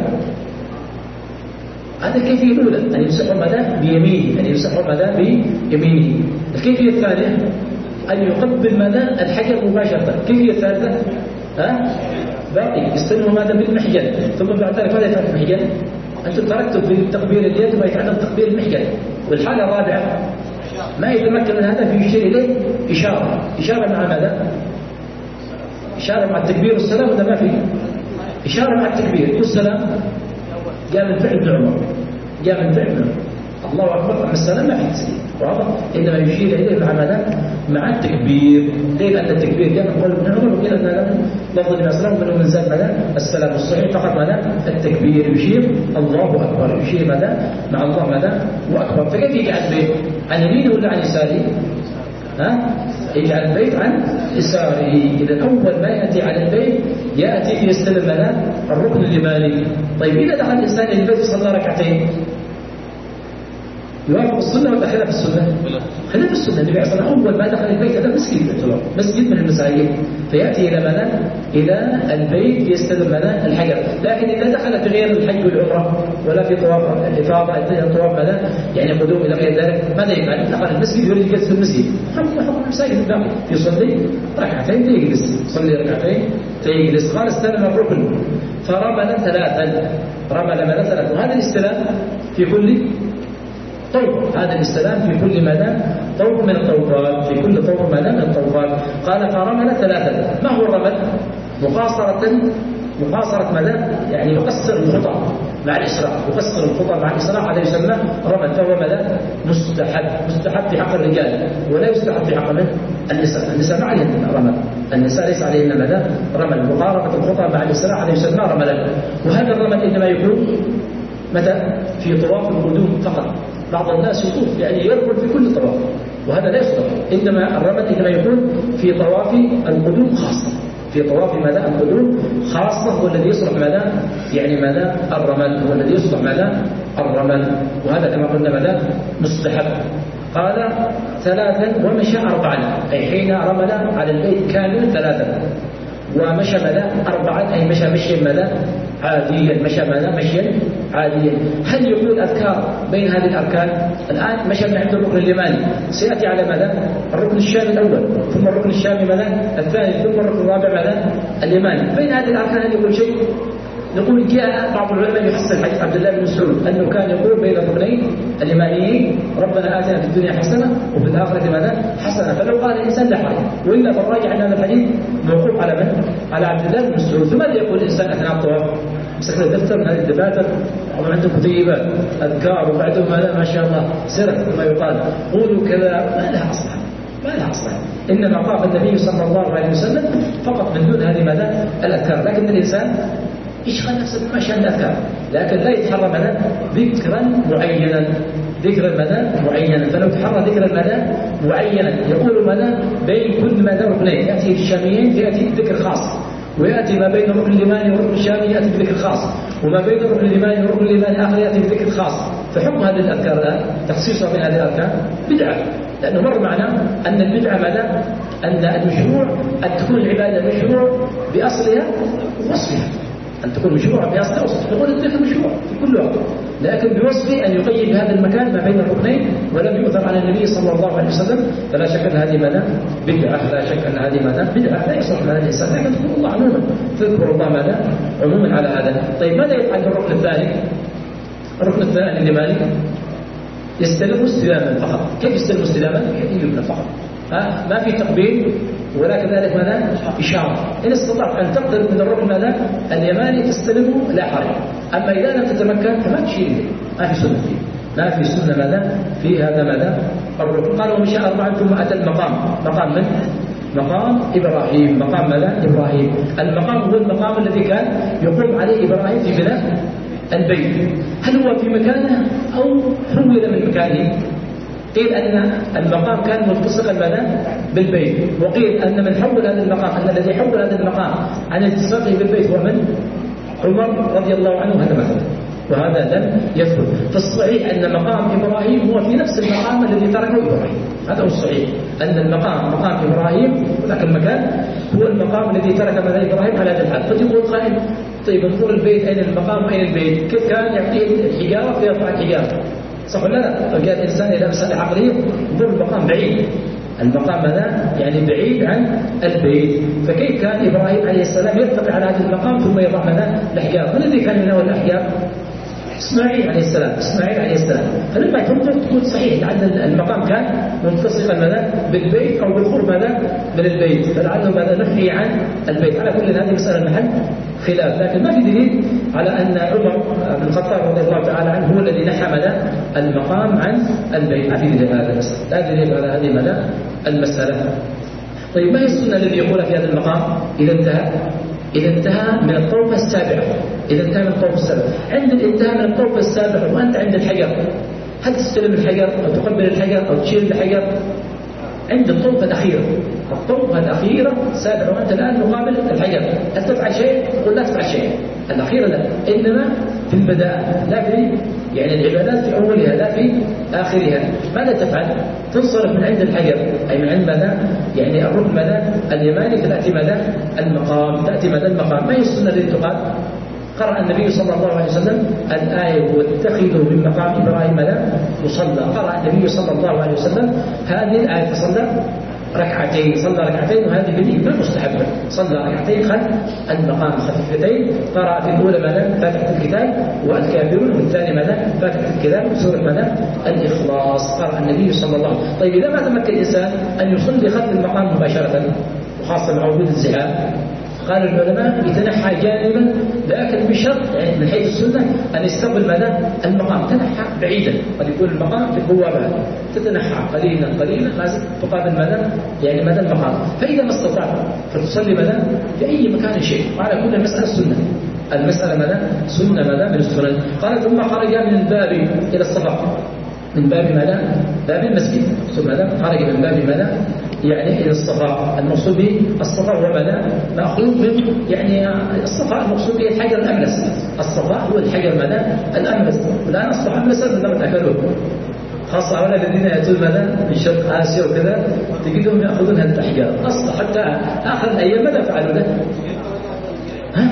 هذا الكيفية الأولى، أن يمسح ماذا بيمينه، أن يمسح ماذا بيمينه. الكيفية الثانية أن يقبل ماذا الحجر مباشرة. الكيفية الثالثة ها باقي يستلم ماذا بالمحجن، ثم بعد ذلك ماذا يفعل المحجن؟ أنتم تركتم في تقبيل اليد وما يتعلم تقبيل المحجن. والحالة الرابعة ما يتمكن من هذا فيشير إليه إشارة، إشارة مع ماذا؟ إشارة مع التكبير والسلام، ولا ما في إشارة مع التكبير والسلام؟ جاء من فعل ابن عمر، جاء من فعل ابن عمر الله أكبر مع السلام ما في تسليم، واضح؟ إنما يشير إليه مع ماذا؟ مع التكبير. ليه؟ لأن التكبير جاء من قول ابن عمر وقيل أن هذا لفظ النبي صلى الله عليه وسلم من زاد ماذا؟ السلام. الصحيح فقط ماذا؟ التكبير، يشير الله أكبر، يشير ماذا؟ مع الله ماذا؟ وأكبر. فكيف يجعل البيت؟ عن يمينه ولا عن يساره؟ ها؟ يجعل البيت عن يساره. إذا أول ما يأتي على البيت يأتي يستلم ماذا؟ الركن اليماني. طيب إذا دخل الإنسان إلى البيت صلى ركعتين يوافق السنة ولا خلاف السنة؟ خلاف السنة. النبي صلى الله عليه وسلم أول ما دخل البيت هذا مسجد يعتبر مسجد من المساجد، فيأتي إلى ماذا؟ إلى البيت يستلم ماذا؟ الحجر. لكن إذا دخل في غير الحج والعمرة ولا في طواف الإفاضة طواف ماذا؟ يعني قدوم إلى غير ذلك، ماذا يفعل؟ دخل المسجد يريد يجلس في المسجد، حكم حكم المساجد الباقي يصلي ركعتين تيجلس، يصلي ركعتين تيجلس. قال استلم الركن فرمل ثلاثا، رمل ماذا ثلاثا. وهذا الاستلام في كل طوف، هذا الاستلام في كل ماذا؟ طوف من الطوفات، في كل طوف ماذا؟ من الطوفات. قال فرمل ثلاثة. ما هو الرمل؟ مقاصرة مقاصرة ماذا؟ يعني يقصر الخطى مع الإسراع، يقصر الخطى مع الإسراع، هذا يسمى رمل. فهو ماذا؟ مستحب، مستحب في حق الرجال ولا يستحب في حق من؟ النساء. النساء ما عليهن رمل، النساء ليس عليهن ماذا؟ رمل. مقاربة الخطى مع الإسراع هذا يسمى رملا. وهذا الرمل إنما يكون متى؟ في طواف القدوم فقط. بعض الناس يطوف يعني يرمل في كل طواف، وهذا لا يصلح. إنما الرمل إنما يكون في طواف القدوم خاصة، في طواف ماذا؟ القدوم خاصة هو الذي يصلح ماذا؟ يعني ماذا؟ الرمل هو الذي يصلح ماذا؟ الرمل. وهذا كما قلنا ماذا؟ مستحب. قال ثلاثا ومشى أربعا، أي حين رمل على البيت كامل ثلاثا، ومشى ماذا؟ أربعا، أي مشى مشيا ماذا؟ عاديا، مشى ماذا؟ مشيا عاديا. هل يقول أذكار بين هذه الأركان؟ الآن مشى من عند الركن اليماني، سيأتي على ماذا؟ الركن الشامي الأول، ثم الركن الشامي ماذا؟ الثاني، ثم الركن الرابع ماذا؟ اليماني. بين هذه الأركان هل يقول شيء؟ نقول جاء بعض العلماء يحسن حديث عبد الله بن مسعود أنه كان يقول بين الركنين اليمانيين ربنا آتنا في الدنيا حسنة وفي الآخرة ماذا؟ حسنة. فلو قال الإنسان لا حرج، وإلا فالراجع أن هذا الحديث موقوف على من؟ على عبد الله بن مسعود. فماذا يقول الإنسان أثناء الطواف؟ مسكنا الدفتر من هذه الدفاتر وضع عندهم كتيبات أذكار وبعدهم ما شاء الله سرق كما يقال، قولوا كذا، ما لها أصلا، ما لها أصلا. إنما طاف النبي صلى الله عليه وسلم فقط من دون هذه ماذا؟ الأذكار. لكن الإنسان يشغل نفسه بما شاء الأذكار، لكن لا يتحرى ماذا؟ ذكرا معينا، ذكرا ماذا؟ معينا. فلو تحرى ذكرا ماذا؟ معينا يقول ماذا؟ بين كل ماذا؟ ركنين، يأتي الشاميين يأتي بذكر خاص، ويأتي ما بين الركن اليماني والركن الشامي يأتي بذكر خاص، وما بين الركن الإيماني والركن الإيماني آخر يأتي بذكر خاص. فحكم هذه الأذكار الآن تخصيصها من هذه الأركان بدعة، لأنه مر معنا أن البدعة ماذا؟ أن المشروع أن تكون العبادة مشروع بأصلها ووصفها، أن تكون مشروع بأصلها ووصفها. نقول الذكر مشروع في كل وقت، لكن بوصفه أن يقيد هذا المكان ما بين الركنين ولم يؤثر على النبي صلى الله عليه وسلم، فلا شك أن هذه ماذا؟ بدعة. لا شك أن هذه ماذا؟ بدعة لا يصلح لها الإنسان، لكن تذكر الله عموما، تذكر الله ماذا؟ عموما على هذا. طيب ماذا يفعل الركن الثاني؟ الركن الثاني الإيماني يستلم استلاما فقط. كيف يستلم استلاما؟ يمنى فقط، ها؟ ما في تقبيل ولا كذلك ماذا؟ إشارة. إن استطعت أن تقدر من الركن ماذا؟ اليماني تستلمه لا حرج. أما إذا لم تتمكن فما تشيل، ما في سنة فيه، ما في سنة ماذا؟ في هذا ماذا؟ الركن. قال ومشى أربعا ثم أتى المقام. مقام من؟ مقام إبراهيم. مقام ماذا؟ إبراهيم. المقام هو المقام الذي كان يقوم عليه إبراهيم في بناء البيت. هل هو في مكانه أو حول من مكانه؟ قيل أن المقام كان ملتصقا ماذا؟ بالبيت، وقيل أن من حول هذا المقام، أن الذي حول هذا المقام عن التصاقه بالبيت هو من؟ عمر رضي الله عنه. هذا مثلا، وهذا لم يثبت. فالصحيح أن مقام إبراهيم هو في نفس المقام الذي تركه إبراهيم. هذا هو الصحيح، أن المقام مقام إبراهيم، وذاك المكان هو المقام الذي ترك ماذا؟ إبراهيم على هذا الحال. قد يقول قائل طيب انظر البيت أين المقام وأين البيت؟ كيف كان يعطيه الحجارة فيرفع الحجارة؟ صح ولا لا؟ فقال الإنسان إذا مسألة عقلية انظر المقام بعيد، المقام ماذا؟ يعني بعيد عن البيت. فكيف كان إبراهيم عليه السلام يرتقي على هذا المقام ثم يضع ماذا؟ الأحجار؟ من الذي كان يناول الأحجار؟ إسماعيل عليه السلام. إسماعيل عليه السلام. فلما تنظر تكون صحيح لأن المقام كان ملتصقا ماذا؟ بالبيت أو بالقرب ماذا؟ من البيت، فلعله ماذا؟ نحي عن البيت. على كل هذه مسألة محل خلاف، لكن ما في دليل على أن عمر بن الخطاب رضي الله تعالى عنه هو الذي نحى ماذا؟ المقام عن البيت. ما في دليل على هذا، لا دليل على هذه ماذا؟ المسألة. طيب ما هي السنة الذي يقول في هذا المقام إذا انتهى؟ إذا انتهى من الطوفة السابعة، إذا انتهى من الطوفة السابعة، عند الانتهاء من الطوفة السابعة وأنت عند الحجر، هل تستلم الحجر أو تقبل الحجر أو تشيل الحجر؟ عند الطوفة الأخيرة، الطوفة الأخيرة سابعة وأنت الآن مقابل الحجر، هل تفعل شيء؟ تقول لا تفعل شيء. الأخيرة لا، إنما في البداء، لا في يعني العبادات في أولها لا في آخرها. ماذا تفعل؟ تنصرف من عند الحجر، أي من عند ماذا؟ يعني الركن ماذا؟ اليماني، فتأتي ماذا؟ المقام، تأتي ماذا؟ المقام. ما هي السنة التي تقال؟ قرأ النبي صلى الله عليه وسلم الآية واتخذوا من مقام إبراهيم ماذا؟ مصلى. قرأ النبي صلى الله عليه وسلم هذه الآية فصلى ركعتين، صلى ركعتين، وهذه بالإيمان مستحبة. صلى ركعتين خلف المقام خفيفتين، قرأ في الأولى ماذا؟ فاتحة الكتاب والكافرون، والثاني ماذا؟ فاتحة الكتاب وسورة ماذا؟ الإخلاص. قرأ النبي صلى الله عليه وسلم. طيب إذا ما تمكن الإنسان أن يصلي خلف المقام مباشرة، وخاصة مع وجود الزحام، قال العلماء يتنحى جانبا، لكن بشرط يعني من حيث السنة أن يستقبل ماذا؟ المقام، تنحى بعيدا. قد يكون المقام في البوابة، تتنحى قليلا قليلا ما زلت تقابل ماذا؟ يعني ماذا؟ المقام. فإذا ما استطعت فتصلي ماذا؟ في أي مكان شيء. وعلى كل مسألة سنة، المسألة ماذا؟ سنة ماذا؟ من السنن. قال ثم خرج من الباب إلى الصفا، من باب ماذا؟ باب المسجد. ثم ماذا؟ خرج من باب ماذا؟ يعني إلى الصفا. المقصود به الصفا هو ماذا؟ مأخوذ من يعني الصفا المقصود به الحجر الأملس. الصفا هو الحجر ماذا؟ الأملس. والآن أصبح أملسا لما أكلوه، خاصة هؤلاء الذين يأتون ماذا؟ من شرق آسيا وكذا، تجدهم يأخذون هذه الأحجار. أصبح حتى آخر الأيام ماذا فعلوا له؟ ها؟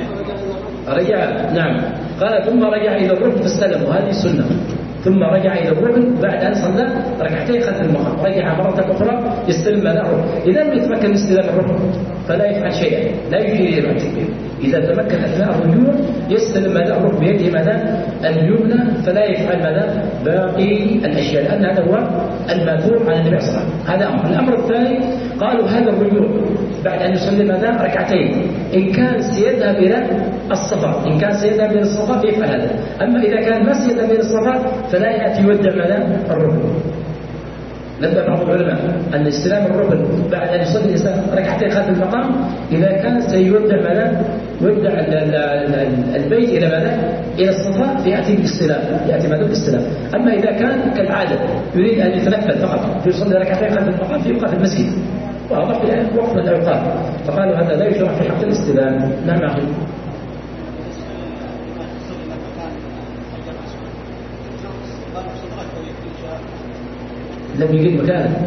رجع، نعم. قال ثم رجع إلى الركن فاستلم، وهذه سنة. ثم رجع إلى الركن بعد أن صلى ركعتين خلف المقام، رجع مرة أخرى يستلم ماذا؟ الركن. إذا لم يتمكن من استلام الركن فلا يفعل شيئا، لا يشير إلى التكبير. إذا تمكن أثناء الرجوع يستلم ماذا؟ الركن بيده ماذا؟ اليمنى، فلا يفعل ماذا؟ باقي الأشياء، لأن هذا هو الماثور عن النبي صلى الله عليه وسلم. هذا أمر. الأمر الثاني قالوا هذا الرجوع بعد أن يصلي ماذا؟ ركعتين، إن كان سيذهب إلى الصفا، إن كان سيذهب إلى الصفا فيفعل هذا. أما إذا كان ما سيذهب إلى الصفا فلا يأتي يودع ماذا؟ الركن. نبدأ بعض العلماء أن استلام الركن بعد أن يصلي الإنسان ركعتين خلف المقام إذا كان سيودع ماذا؟ يودع البيت إلى ماذا؟ إلى الصفا فيأتي بالاستلام، يأتي ماذا؟ بالاستلام. أما إذا كان كالعادة يريد أن يتنفل فقط فيصلي ركعتين خلف المقام فيبقى في المسجد، واضح في وقت من الأوقات، فقالوا هذا لا يشرع في حق الاستلام. نعم أخي. لم يجد مكانه.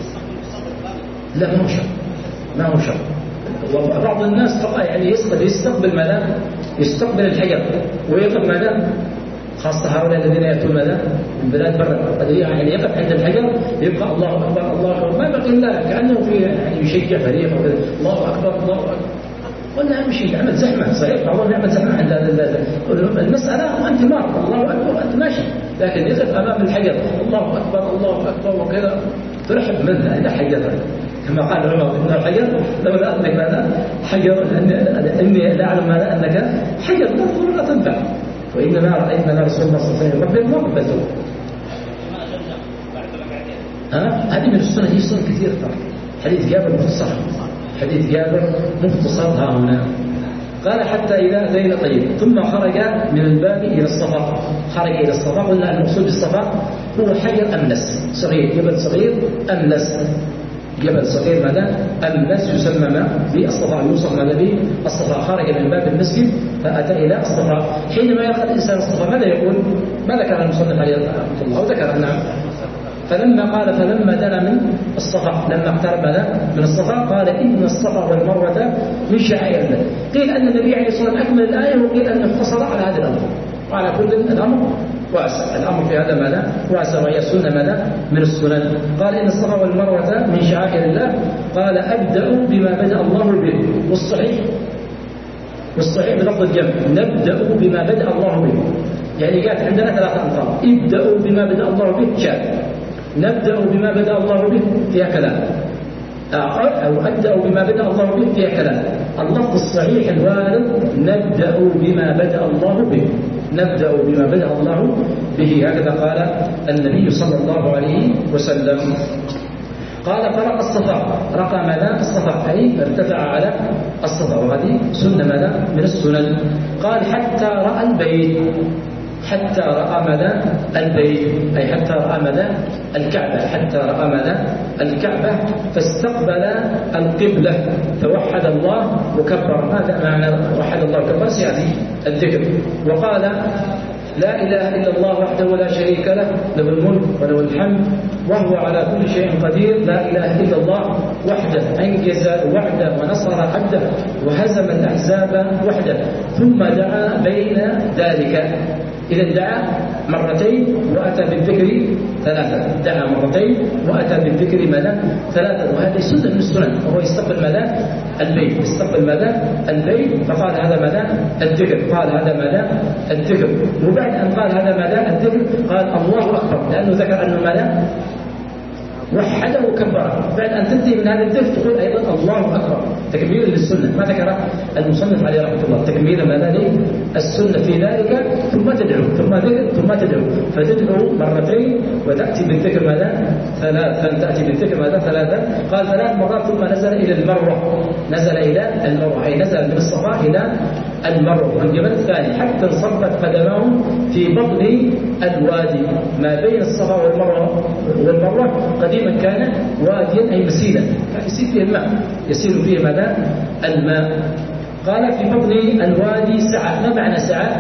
لا ما هو شرط، ما هو شرط. وبعض الناس يعني يستقبل ماذا؟ يستقبل الحجر ويقف ماذا؟ خاصة هؤلاء الذين يأتون ماذا؟ من بلاد برا، يعني يقف عند الحجر يبقى الله أكبر الله أكبر، ما بقي إلا كأنه في يعني يشجع فريق أو كذا، الله أكبر الله أكبر. قلنا أهم شيء يعمل زحمة، صحيح بعضهم يعمل زحمة عند المسألة أنت مار الله أكبر أنت ماشي، لكن يقف أمام الحجر الله أكبر الله أكبر وكذا ترحب منه إلى حجر، كما قال عمر بن الحجر لولا أنك ماذا حجر إني لا أعلم ماذا أنك حجر تنظر لا تنفع، وإنما رأينا رسول الله صلى الله عليه وسلم يقبل ما قبلته. هذه من السنة، هي سنة كثير ترى. حديث جابر مختصر، حديث جابر مختصر ها هنا. قال حتى إذا أتينا طيب ثم خرج من الباب إلى الصفا، خرج إلى الصفا. قلنا المقصود بالصفا هو حجر أملس صغير، جبل صغير أملس، جبل صغير ماذا؟ أملس يسمى ما بالصفا، يوصف ماذا به الصفا. خرج من باب المسجد فأتى إلى الصفا. حينما يلقى الإنسان الصفا ماذا يقول؟ ما ذكر المصنف عليه رحمه الله؟ وذكر نعم. فلما قال فلما دنا من الصفا، لما اقترب من الصفا قال إن الصفا والمروة من شعائر الله. قيل أن النبي عليه الصلاة والسلام أكمل الآية، وقيل أنه اقتصر على هذا الأمر، وعلى كل الأمر واسع، الأمر في هذا ماذا؟ واسع، وهي السنة ماذا؟ من السنن. قال إن الصفا والمروة من شعائر الله. قال أبدأ بما بدأ الله به، والصحيح والصحيح بلفظ الجمع نبدأ بما بدأ الله به، يعني قالت عندنا ثلاثة أمثال، ابدأوا بما بدأ الله به شاذ، نبدأ بما بدأ الله به فيها كلام، أو أبدأ بما بدأ الله به فيها كلام. اللفظ الصحيح الوارد نبدأ بما بدأ الله به، نبدأ بما بدأ الله به، هكذا قال النبي صلى الله عليه وسلم. قال فرق الصفا، رقى ماذا؟ الصفا، أي ارتفع على الصفا، وهذه سنة ماذا؟ من السنن. قال حتى رأى البيت، حتى رأى ماذا؟ البيت، أي حتى رأى ماذا؟ الكعبة، حتى رأى ماذا؟ الكعبة. فاستقبل القبلة فوحد الله وكبر. هذا معنى وحد الله وكبر سيأتي الذكر. وقال لا إله إلا الله وحده لا شريك له، له الملك وله الحمد وهو على كل شيء قدير. لا إله إلا الله وحده أنجز وعده ونصر عبده وهزم الأحزاب وحده. ثم دعا بين ذلك، إذا دعا مرتين وأتى بالذكر ثلاثة، دعا مرتين وأتى بالذكر ماذا؟ ثلاثة، وهذه سنة من السنن. وهو يستقبل ماذا؟ البيت، يستقبل ماذا؟ البيت. فقال هذا ماذا؟ الذكر، قال هذا ماذا؟ الذكر. وبعد أن قال هذا ماذا؟ الذكر قال الله أكبر، لأنه ذكر أنه ماذا؟ وحده وكبره. بعد أن تنتهي من هذا الذكر تقول أيضا الله أكبر، تكبيرا للسنة. ما ذكر المصنف عليه رحمه الله تكبيرا ماذا؟ للسنة في ذلك. ثم تدعو، ثم ذكر، ثم تدعو، فتدعو مرتين وتأتي بالذكر ماذا؟ ثلاثا، تأتي بالذكر ماذا؟ ثلاثا. قال ثلاث مرات. ثم نزل إلى المروة، نزل إلى المروة، أي نزل من الصفا إلى المروة والجبل الثاني، حتى انصبت قدماه في بطن الوادي. ما بين الصفا والمروة والمروة قديما كان واديا أي مسيلا، يسيل فيه الماء، يسيل فيه ماذا؟ الماء. قال في بطن الوادي سعى. ما معنى سعى؟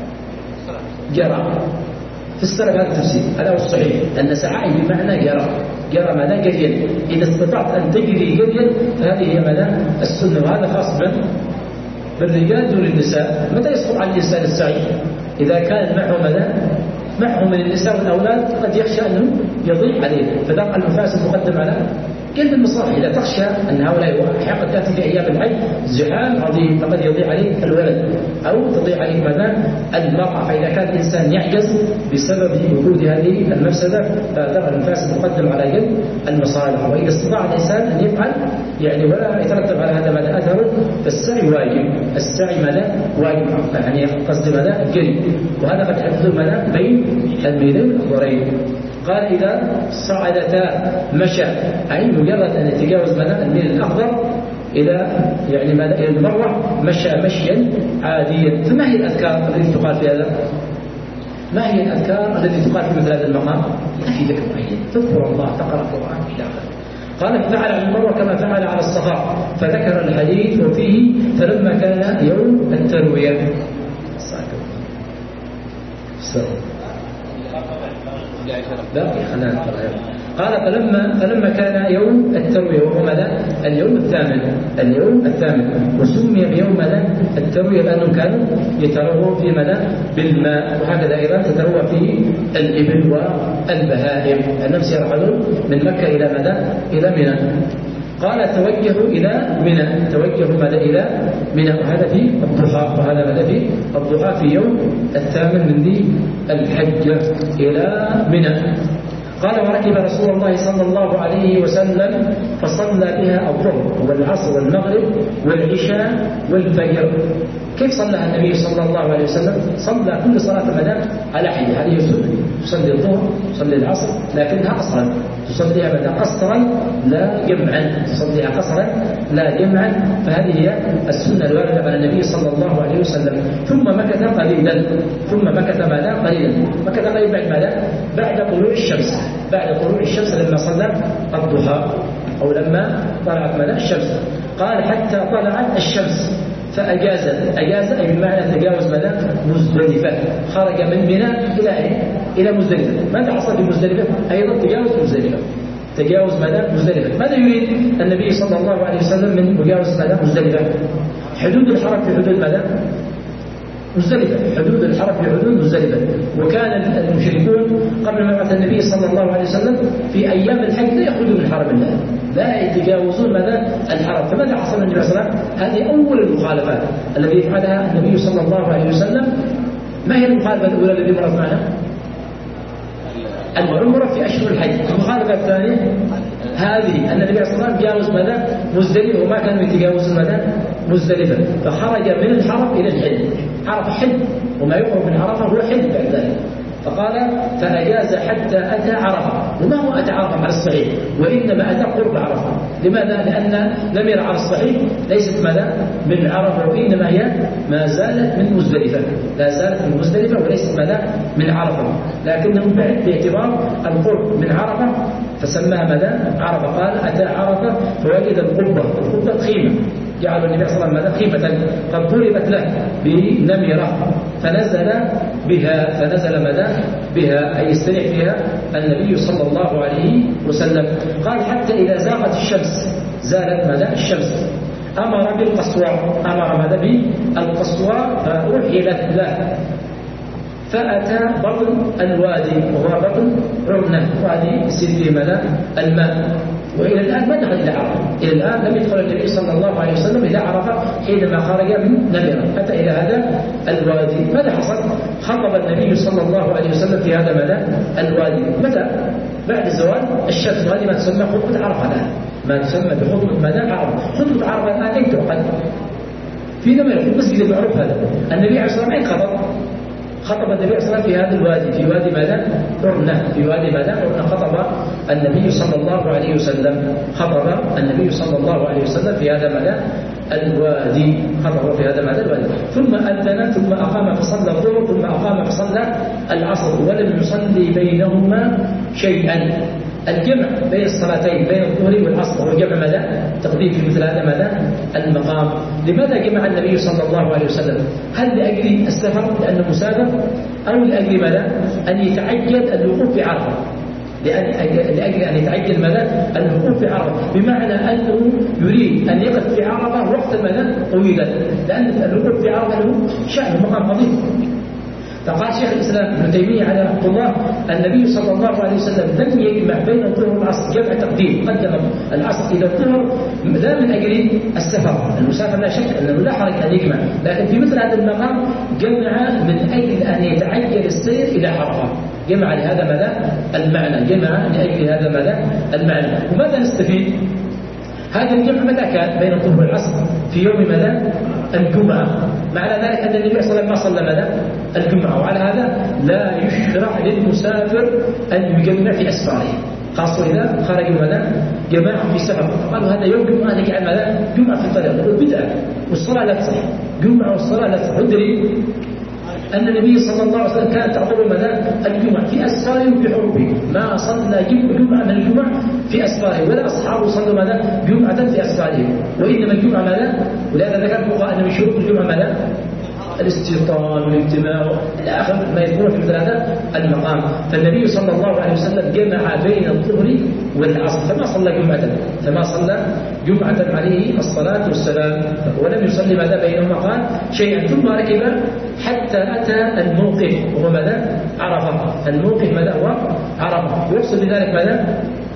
جرى. في السلف هذا التفسير، هذا هو الصحيح، أن سعى بمعنى جرى، جرى ماذا؟ جريا. إذا استطعت أن تجري جريا فهذه هي ماذا؟ السنة. وهذا خاص بالرجال دون النساء. متى يسقط عن الإنسان السعي؟ إذا كان معه ماذا؟ معه من النساء والأولاد قد يخشى أنه يضيع عليه، فتبقى المفاسد مقدم على جلب المصالح. إذا تخشى أن هؤلاء أحيانا تأتي في أيام الحج زحام عظيم فقد يضيع عليه الولد أو تضيع عليه ماذا؟ المرأة. فإذا كان الإنسان يعجز بسبب وجود هذه المفسدة فتبقى المفاسد مقدم على جلب المصالح. وإذا استطاع الإنسان أن يفعل يعني ولا يترتب على هذا ماذا؟ أثره، فالسعي واجب. السعي ماذا؟ واجب، يعني قصد ماذا؟ الجري. وهذا قد يحدث ماذا؟ بين الميلين الأخضرين. قال إذا صعدتا مشى، أي مجرد أن يتجاوز ماذا؟ الميل الأخضر إلى يعني ماذا؟ إلى المروة مشى مشيا عاديا. فما هي الأذكار التي تقال في هذا؟ ما هي الأذكار التي تقال في مثل هذا المقام؟ لا في ذكر معين، تذكر الله، تقرأ القرآن إلى آخره. قال ففعل على المروة كما فعل على الصفا، فذكر الحديث وفيه فلما كان يوم التروية. لا خلال قال فلما فلما كان يوم التروية وهو ماذا؟ اليوم الثامن اليوم الثامن وسمي بيوم ماذا؟ التروية لأنهم كانوا يتروون في ماذا؟ بالماء، وهكذا أيضا تتروى فيه الإبل والبهائم. الناس يرحلون من مكة إلى ماذا؟ إلى منى. قال توجهوا إلى منى، توجهوا ماذا؟ إلى منى، وهذا في الضحى، وهذا ماذا؟ في الضحى في يوم الثامن من ذي الحجة إلى منى. قال وركب رسول الله صلى الله عليه وسلم فصلى بها الظهر والعصر والمغرب والعشاء والفجر. كيف صلى النبي صلى الله عليه وسلم؟ صلى كل صلاة مدى على حد، هذه السنة، تصلي الظهر تصلي العصر لكنها قصرا، تصليها مدى قصرا لا جمعا، تصليها قصرا لا جمعا، فهذه هي السنة الواردة على النبي صلى الله عليه وسلم. ثم مكث قليلا، ثم مكث ماذا؟ قليلا، مكث قليلا بعد ماذا؟ بعد طلوع الشمس، بعد طلوع الشمس لما صلى الضحى أو لما طلعت ماذا؟ الشمس. قال حتى طلعت الشمس فأجازت، أجاز أي بمعنى تجاوز ماذا؟ مزدلفة، خرج من منى إلى إيه؟ إلى مزدلفة. ماذا حصل في مزدلفة؟ أيضا تجاوز مزدلفة، تجاوز ماذا؟ مزدلفة. ماذا يريد النبي صلى الله عليه وسلم من مجاوز ماذا؟ مزدلفة؟ حدود الحرم في حدود ماذا؟ مزدلفة، حدود الحرم في حدود مزدلفة. وكان المشركون قبل ما بعث النبي صلى الله عليه وسلم في أيام الحج لا يخرجون من حرم الله، لا يتجاوزون ماذا؟ الحرم. فماذا حصل النبي صلى الله عليه وسلم؟ هذه أول المخالفات التي يفعلها النبي صلى الله عليه وسلم. ما هي المخالفة الأولى التي مرت معنا؟ العمرة في أشهر الحج. المخالفة الثانية هذه أن النبي صلى الله عليه وسلم جاوز ماذا؟ مزدلفة، وما كانوا يتجاوزون ماذا؟ مزدلفة، فخرج من الحرم إلى الحج. عرفة حج، وما يقرب من عرفة هو حج بعد ذلك. فقال فأجاز حتى أتى عرفة. وما هو أتى عرفة على الصحيح؟ وإنما أتى قرب عرفة. لماذا؟ لأن نمر على الصحيح ليست ماذا؟ من عرفة، وإنما هي ما زالت من مزدلفة، لا زالت من مزدلفة وليست ماذا؟ من عرفة، لكنهم بعد باعتبار القرب من عرفة فسماها ماذا؟ عرفة. قال أتى عرفة فوجد القبة، القبة خيمة، جعل النبي صلى الله عليه وسلم خيمة قد ضربت له بنمرة فنزل بها، فنزل ماذا؟ بها، أي يستريح فيها النبي صلى الله عليه وسلم. قال حتى إذا زاغت الشمس، زالت ماذا؟ الشمس، أمر بالقصواء، أمر ماذا؟ بالقصواء، فأرحلت له فأتى بطن الوادي وهو بطن عرنة، وادي يصير فيه ماذا؟ الماء. وإلى الآن ما دخل إلى عرفة، إلى الآن لم يدخل النبي صلى الله عليه وسلم إلى عرفة حينما خرج من نمرة، أتى إلى هذا الوادي. ماذا حصل؟ خطب النبي صلى الله عليه وسلم في هذا ماذا؟ الوادي. متى؟ بعد زوال الشمس، وهذه ما تسمى خطبة عرفة الآن، ما تسمى بخطبة ماذا؟ عرفة. خطبة عرفة الآن أين تعقد؟ في نمرة، في المسجد المعروف هذا. النبي عليه الصلاة والسلام أين خطب؟ خطب النبي صلى الله عليه وسلم في هذا الوادي، في وادي ماذا؟ عرنة، في وادي ماذا؟ عرنة. خطب النبي صلى الله عليه وسلم، خطب النبي صلى الله عليه وسلم في هذا ماذا؟ الوادي، خطب في هذا ماذا؟ الوادي. ثم أذن، ثم أقام فصلى الظهر، ثم أقام فصلى العصر، ولم يصلي بينهما شيئا. الجمع بين الصلاتين بين الظهر والعصر هو جمع ماذا؟ تقديم في مثل هذا ماذا؟ المقام. لماذا جمع النبي صلى الله عليه وسلم؟ هل لأجل السفر لأنه مسافر، أو لأجل ماذا؟ أن يتعجل الوقوف في عرفة، لأن لأجل أن يتعجل ماذا؟ الوقوف في عرفة، بمعنى أنه يريد أن يقف في عرفة وقتا ماذا؟ طويلا، لأن الوقوف في عرفة له شأن مقام عظيم. فقال شيخ الإسلام ابن تيمية على رحمه الله النبي صلى الله عليه وسلم لم يجمع بين الظهر والعصر جمع تقديم، قدم العصر إلى الظهر لا من أجل السفر، المسافر لا شك أنه لا حرج أن يجمع، لكن في مثل هذا المقام جمع من أجل أن يتعجل السير إلى عرفة، جمع لهذا ماذا؟ المعنى، جمع لأجل هذا ماذا؟ المعنى. وماذا نستفيد؟ هذا الجمع متى كان بين الظهر والعصر؟ في يوم ماذا؟ الجمعة. معنى ذلك أن النبي صلى الله عليه وسلم ما صلى ماذا؟ الجمعة، وعلى هذا لا يشرع للمسافر أن يجمع في أسفاره، خاصة إذا خرجوا ماذا؟ جماعة في سفر، فقالوا هذا يوم جمعة نجعل ماذا؟ جمعة في الطريق، نقول بدعة والصلاة لا تصح، جمعة والصلاة لا تصح. ندري أن النبي صلى الله عليه وسلم كانت تعتبر ماذا؟ الجمعة في أسفاره وفي حروبه، ما صلى جمعة من الجمعة في أسفاره، ولا أصحابه صلوا ماذا؟ جمعة في أسفارهم، وإنما الجمعة ماذا؟ ولهذا ذكر الفقهاء أن من شروط الجمعة ماذا؟ الاستيطان والاجتماع إلى آخر ما يذكره في مثل هذا المقام. فالنبي صلى الله عليه وسلم جمع بين الظهر والعصر فما صلى جمعة فما صلى جمعة عليه الصلاة والسلام، ولم يصلي ماذا بينهما قال شيئا. ثم ركب حتى أتى الموقف وهو ماذا عرفة. الموقف ماذا هو عرفة، ويقصد بذلك ماذا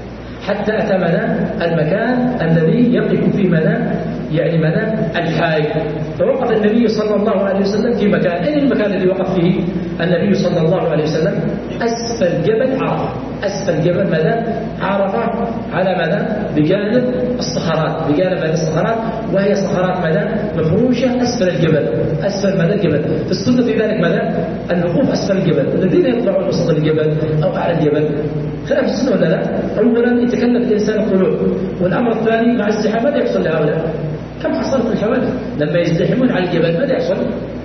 حتى أتى ماذا المكان الذي يقف فيه ماذا يعني ماذا الحاج. فوقف النبي صلى الله عليه وسلم في مكان. أين المكان الذي وقف فيه النبي صلى الله عليه وسلم؟ أسفل جبل عرفة. أسفل جبل ماذا عرفة على ماذا بجانب الصخرات، بجانب هذه الصخرات وهي صخرات ماذا مفروشة أسفل الجبل. أسفل ماذا الجبل. في السنة في ذلك ماذا الوقوف أسفل الجبل. الذين يطلعون وسط الجبل أو أعلى الجبل خلاف السنة ولا لا؟ أولا يتكلف الإنسان الطلوع، والأمر الثاني مع الزحام ماذا يحصل لهؤلاء؟ كم حصلت الحوادث لما يزدحمون على الجبل ماذا يحصل؟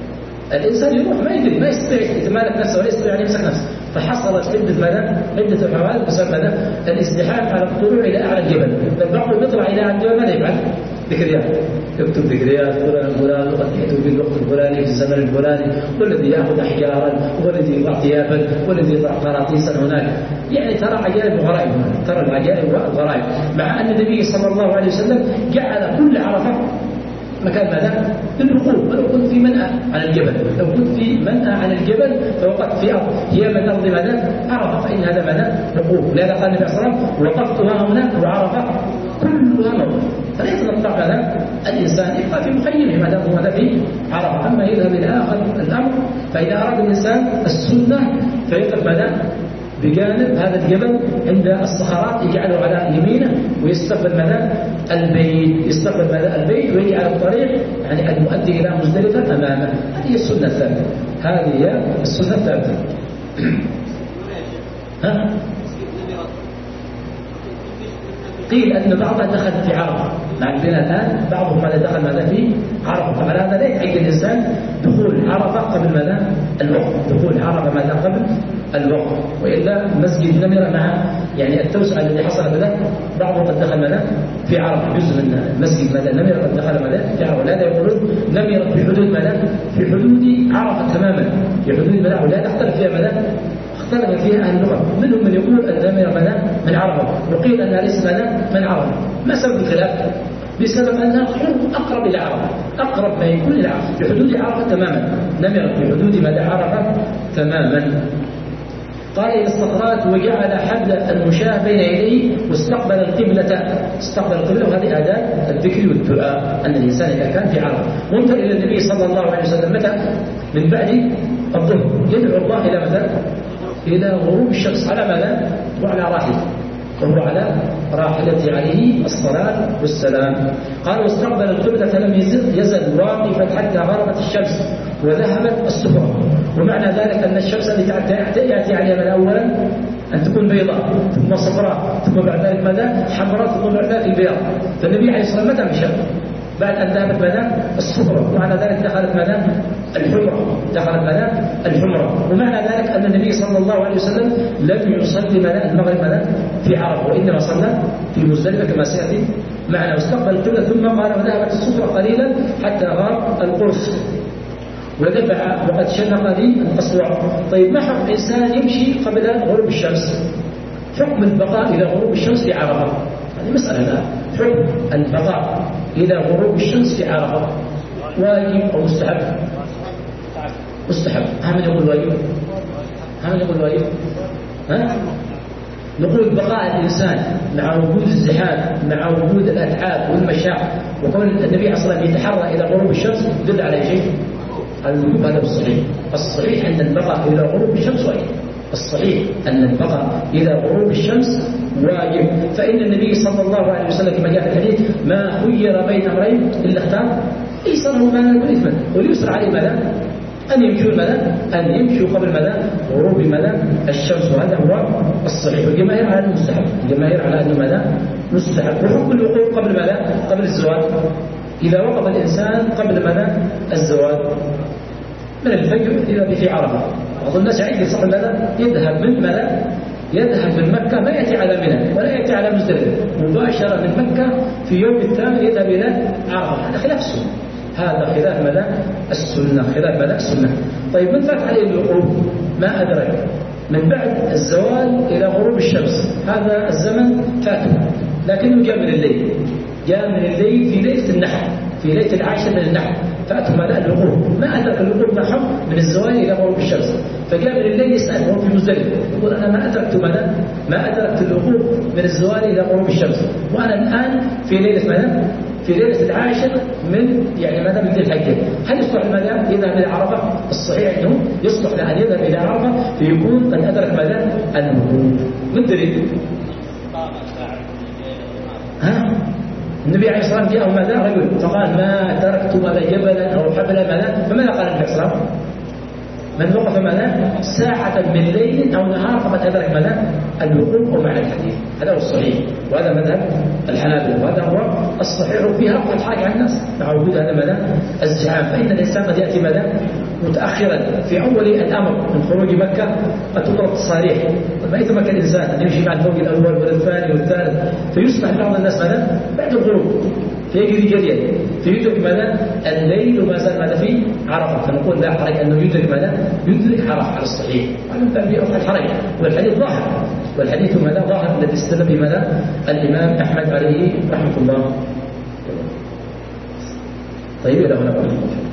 الإنسان يروح ما يدري ما يستطيع يتمالك نفسه ولا يستطيع أن يمسك نفسه. فحصلت عدة ماذا عدة الحوادث بسبب ماذا الازدحام على الطلوع إلى أعلى الجبل. بل بعضهم يطلع إلى أعلى الجبل ماذا يفعل؟ ذكريات، يكتب ذكريات فلان فلان وقد يأتوا في الوقت الفلاني في الزمن الفلاني، والذي يأخذ أحجارا والذي يضع ثيابا والذي يضع قراطيسا هناك. يعني ترى عجائب وغرائب، ترى العجائب والغرائب. مع أن النبي صلى الله عليه وسلم جعل كل عرفة مكان ماذا للوقوف. ولو كنت في منأى على الجبل، لو كنت في منأى على الجبل فوقفت في أرض هي من أرض ماذا عرفة فإن هذا ماذا وقوف. لهذا قال النبي صلى الله عليه وسلم وقفتها هنا وعرفة كلها موقف. فلا يتنطع ماذا الإنسان يبقى في مخيمه ماذا هو ماذا في عرفة. أما يذهب إلى آخر الأمر فإذا أراد الإنسان السنة فيقف ماذا بجانب هذا الجبل عند الصخرات يجعله على يمينه ويستقبل ماذا البيت، يستقبل ماذا البيت ويجي على الطريق يعني المؤدي إلى مزدلفة أمامه. هذه السنة الثالثة. هذه هي السنة الثالثة. ها؟ قيل أن بعضها دخل في عرفة. مع البناء الآن بعضهم ماذا دخل ماذا في عرفة. فعلى هذا لا يتعين الإنسان دخول عرفة قبل ماذا الوقت، دخول عرفة ماذا قبل الوقت. وإلا مسجد نمرة مع يعني التوسعة الذي حصل ماذا بعضهم قد دخل ماذا في عرفة. جزء من مسجد ماذا نمرة قد دخل ماذا في عرفة. لهذا يقولون نمرة في حدود ماذا في حدود عرفة تماما، في حدود ماذا ولا تختلف فيها ماذا اختلف فيها أهل اللغة. منهم من يقول النمرة ماذا من عرفة، وقيل أنها ليس ماذا من عرفة. ما سبب الخلاف؟ بسبب أنها أقرب إلى عرفة، أقرب ما يكون إلى عرفة، في حدود عرفة تماما. نمرة في حدود ماذا عرفة تماما. قال إلى الصخرات وجعل حبل المشاة بين يديه واستقبل القبلة. استقبل القبلة وهذه أداة الذكر والدعاء أن الإنسان إذا كان في عرفة وانظر إلى النبي صلى الله عليه وسلم متى من بعد الظهر يدعو الله إلى متى إلى غروب الشمس على ماذا وعلى راحلته، وهو على راحلته عليه الصلاة والسلام. قال واستقبل القبلة لم يزل واقفا حتى غربت الشمس وذهبت السفرة. ومعنى ذلك أن الشمس التي يأتي عليها من أولا أن تكون بيضاء ثم صفراء ثم بعد ذلك ماذا حمراء ثم بعد ذلك البياض. فالنبي عليه الصلاة والسلام متى مشى بعد أن ذهبت ماذا الصفرة، ومعنى ذلك دخلت ماذا الحمرة، دخلت ماذا الحمرة. ومعنى ذلك أن النبي صلى الله عليه وسلم لم يصلي ماذا المغرب ماذا في عرفة، وإنما صلى في مزدلفة كما سيأتي معنا. واستقبل القبلة ثم قال وذهبت الصفرة قليلا حتى غاب القرص ودفع وقد شنق لي القصوى. طيب ما حكم إنسان يمشي قبل غروب الشمس؟ حكم البقاء إلى غروب الشمس في عرفة، هذه مسألة الآن. حكم البقاء إلى غروب الشمس في عرفة واجب أو مستحب؟ مستحب. ها من يقول واجب؟ ها من يقول واجب؟ ها؟ نقول بقاء الإنسان مع وجود الزحام مع وجود الأتعاب والمشاق وكون النبي أصلا يتحرى إلى غروب الشمس يدل على شيء الوجوب. هذا الصحيح. الصحيح أن البقاء إلى غروب الشمس واجب. الصحيح أن البقاء إلى غروب الشمس واجب. فإن النبي صلى الله عليه وسلم كما جاء في الحديث ما خير بين أمرين إلا اختار أيسره ما لا يكون إثما، واليسر عليه ماذا أن يمشوا ماذا أن يمشوا قبل ماذا غروب ماذا الشمس، وهذا هو الصحيح. والجماهير على المستحب، الجماهير على أنه ماذا مستحب. وحكم الوقوف قبل ماذا قبل الزواج، إذا وقف الإنسان قبل ماذا الزواج من الفجر إلى في عرفة. بعض الناس عندي صح ماذا يذهب من ماذا يذهب من مكة ما يأتي على منى ولا يأتي على مزدلفة، مباشرة من مكة في يوم الثامن يذهب إلى عرفة. هذا خلاف السنة، هذا خلاف مدى السنة، خلاف مدى السنة. طيب من فات عليه الوقوف ما أدرك من بعد الزوال إلى غروب الشمس، هذا الزمن فاته، لكنه جاء من الليل، جاء من الليل في ليلة النحر، في ليلة العاشر من النحر، فاته مدى الوقوف، ما أدرك الوقوف معهم من الزوال إلى غروب الشمس، فجاء من الليل يسأل وهو في مزدلفة يقول أنا ما أدركت مدى ما أدركت الوقوف من الزوال إلى غروب الشمس، وأنا الآن في ليلة مدى في ليلة العاشر من يعني مدى من ذي الحجة، هل يصلح مدى يذهب إلى عرفة؟ الصحيح أنه يصلح لأن يذهب إلى عرفة فيكون قد أدرك مدى الوقوف. من دليل؟ ها؟ النبي عليه الصلاة والسلام جاءه ماذا؟ رجل فقال ما تركت ماذا جبلا أو حبلا ماذا؟ فماذا قال النبي صلى الله عليه وسلم؟ من وقف ماذا؟ ساعة من ليل أو نهار فقد أدرك ماذا؟ الوقوف أو معنى الحديث، هذا هو الصحيح، وهذا مذهب الحنابلة، وهذا هو الصحيح فيها وقد حاجة عن الناس مع وجود هذا ماذا؟ الزحام، فإن الإنسان قد يأتي ماذا؟ متأخرا في أول الأمر من خروج مكة قد تضرب الصريح، ما يتمكن الإنسان أن يمشي مع الفوق الأول والثاني والثالث، فيسمح بعض الناس ماذا؟ بعد الغروب فيجري جريا فيدرك ماذا؟ الليل وما زال ماذا في عرفة، فنقول لا حرج أنه يدرك ماذا؟ يدرك عرفة على الصحيح، وعلى الباب يرفع الحرج، والحديث ظاهر، والحديث ماذا؟ ظاهر الذي استدل به ماذا؟ الإمام أحمد عليه رحمة الله. طيب إلى هنا.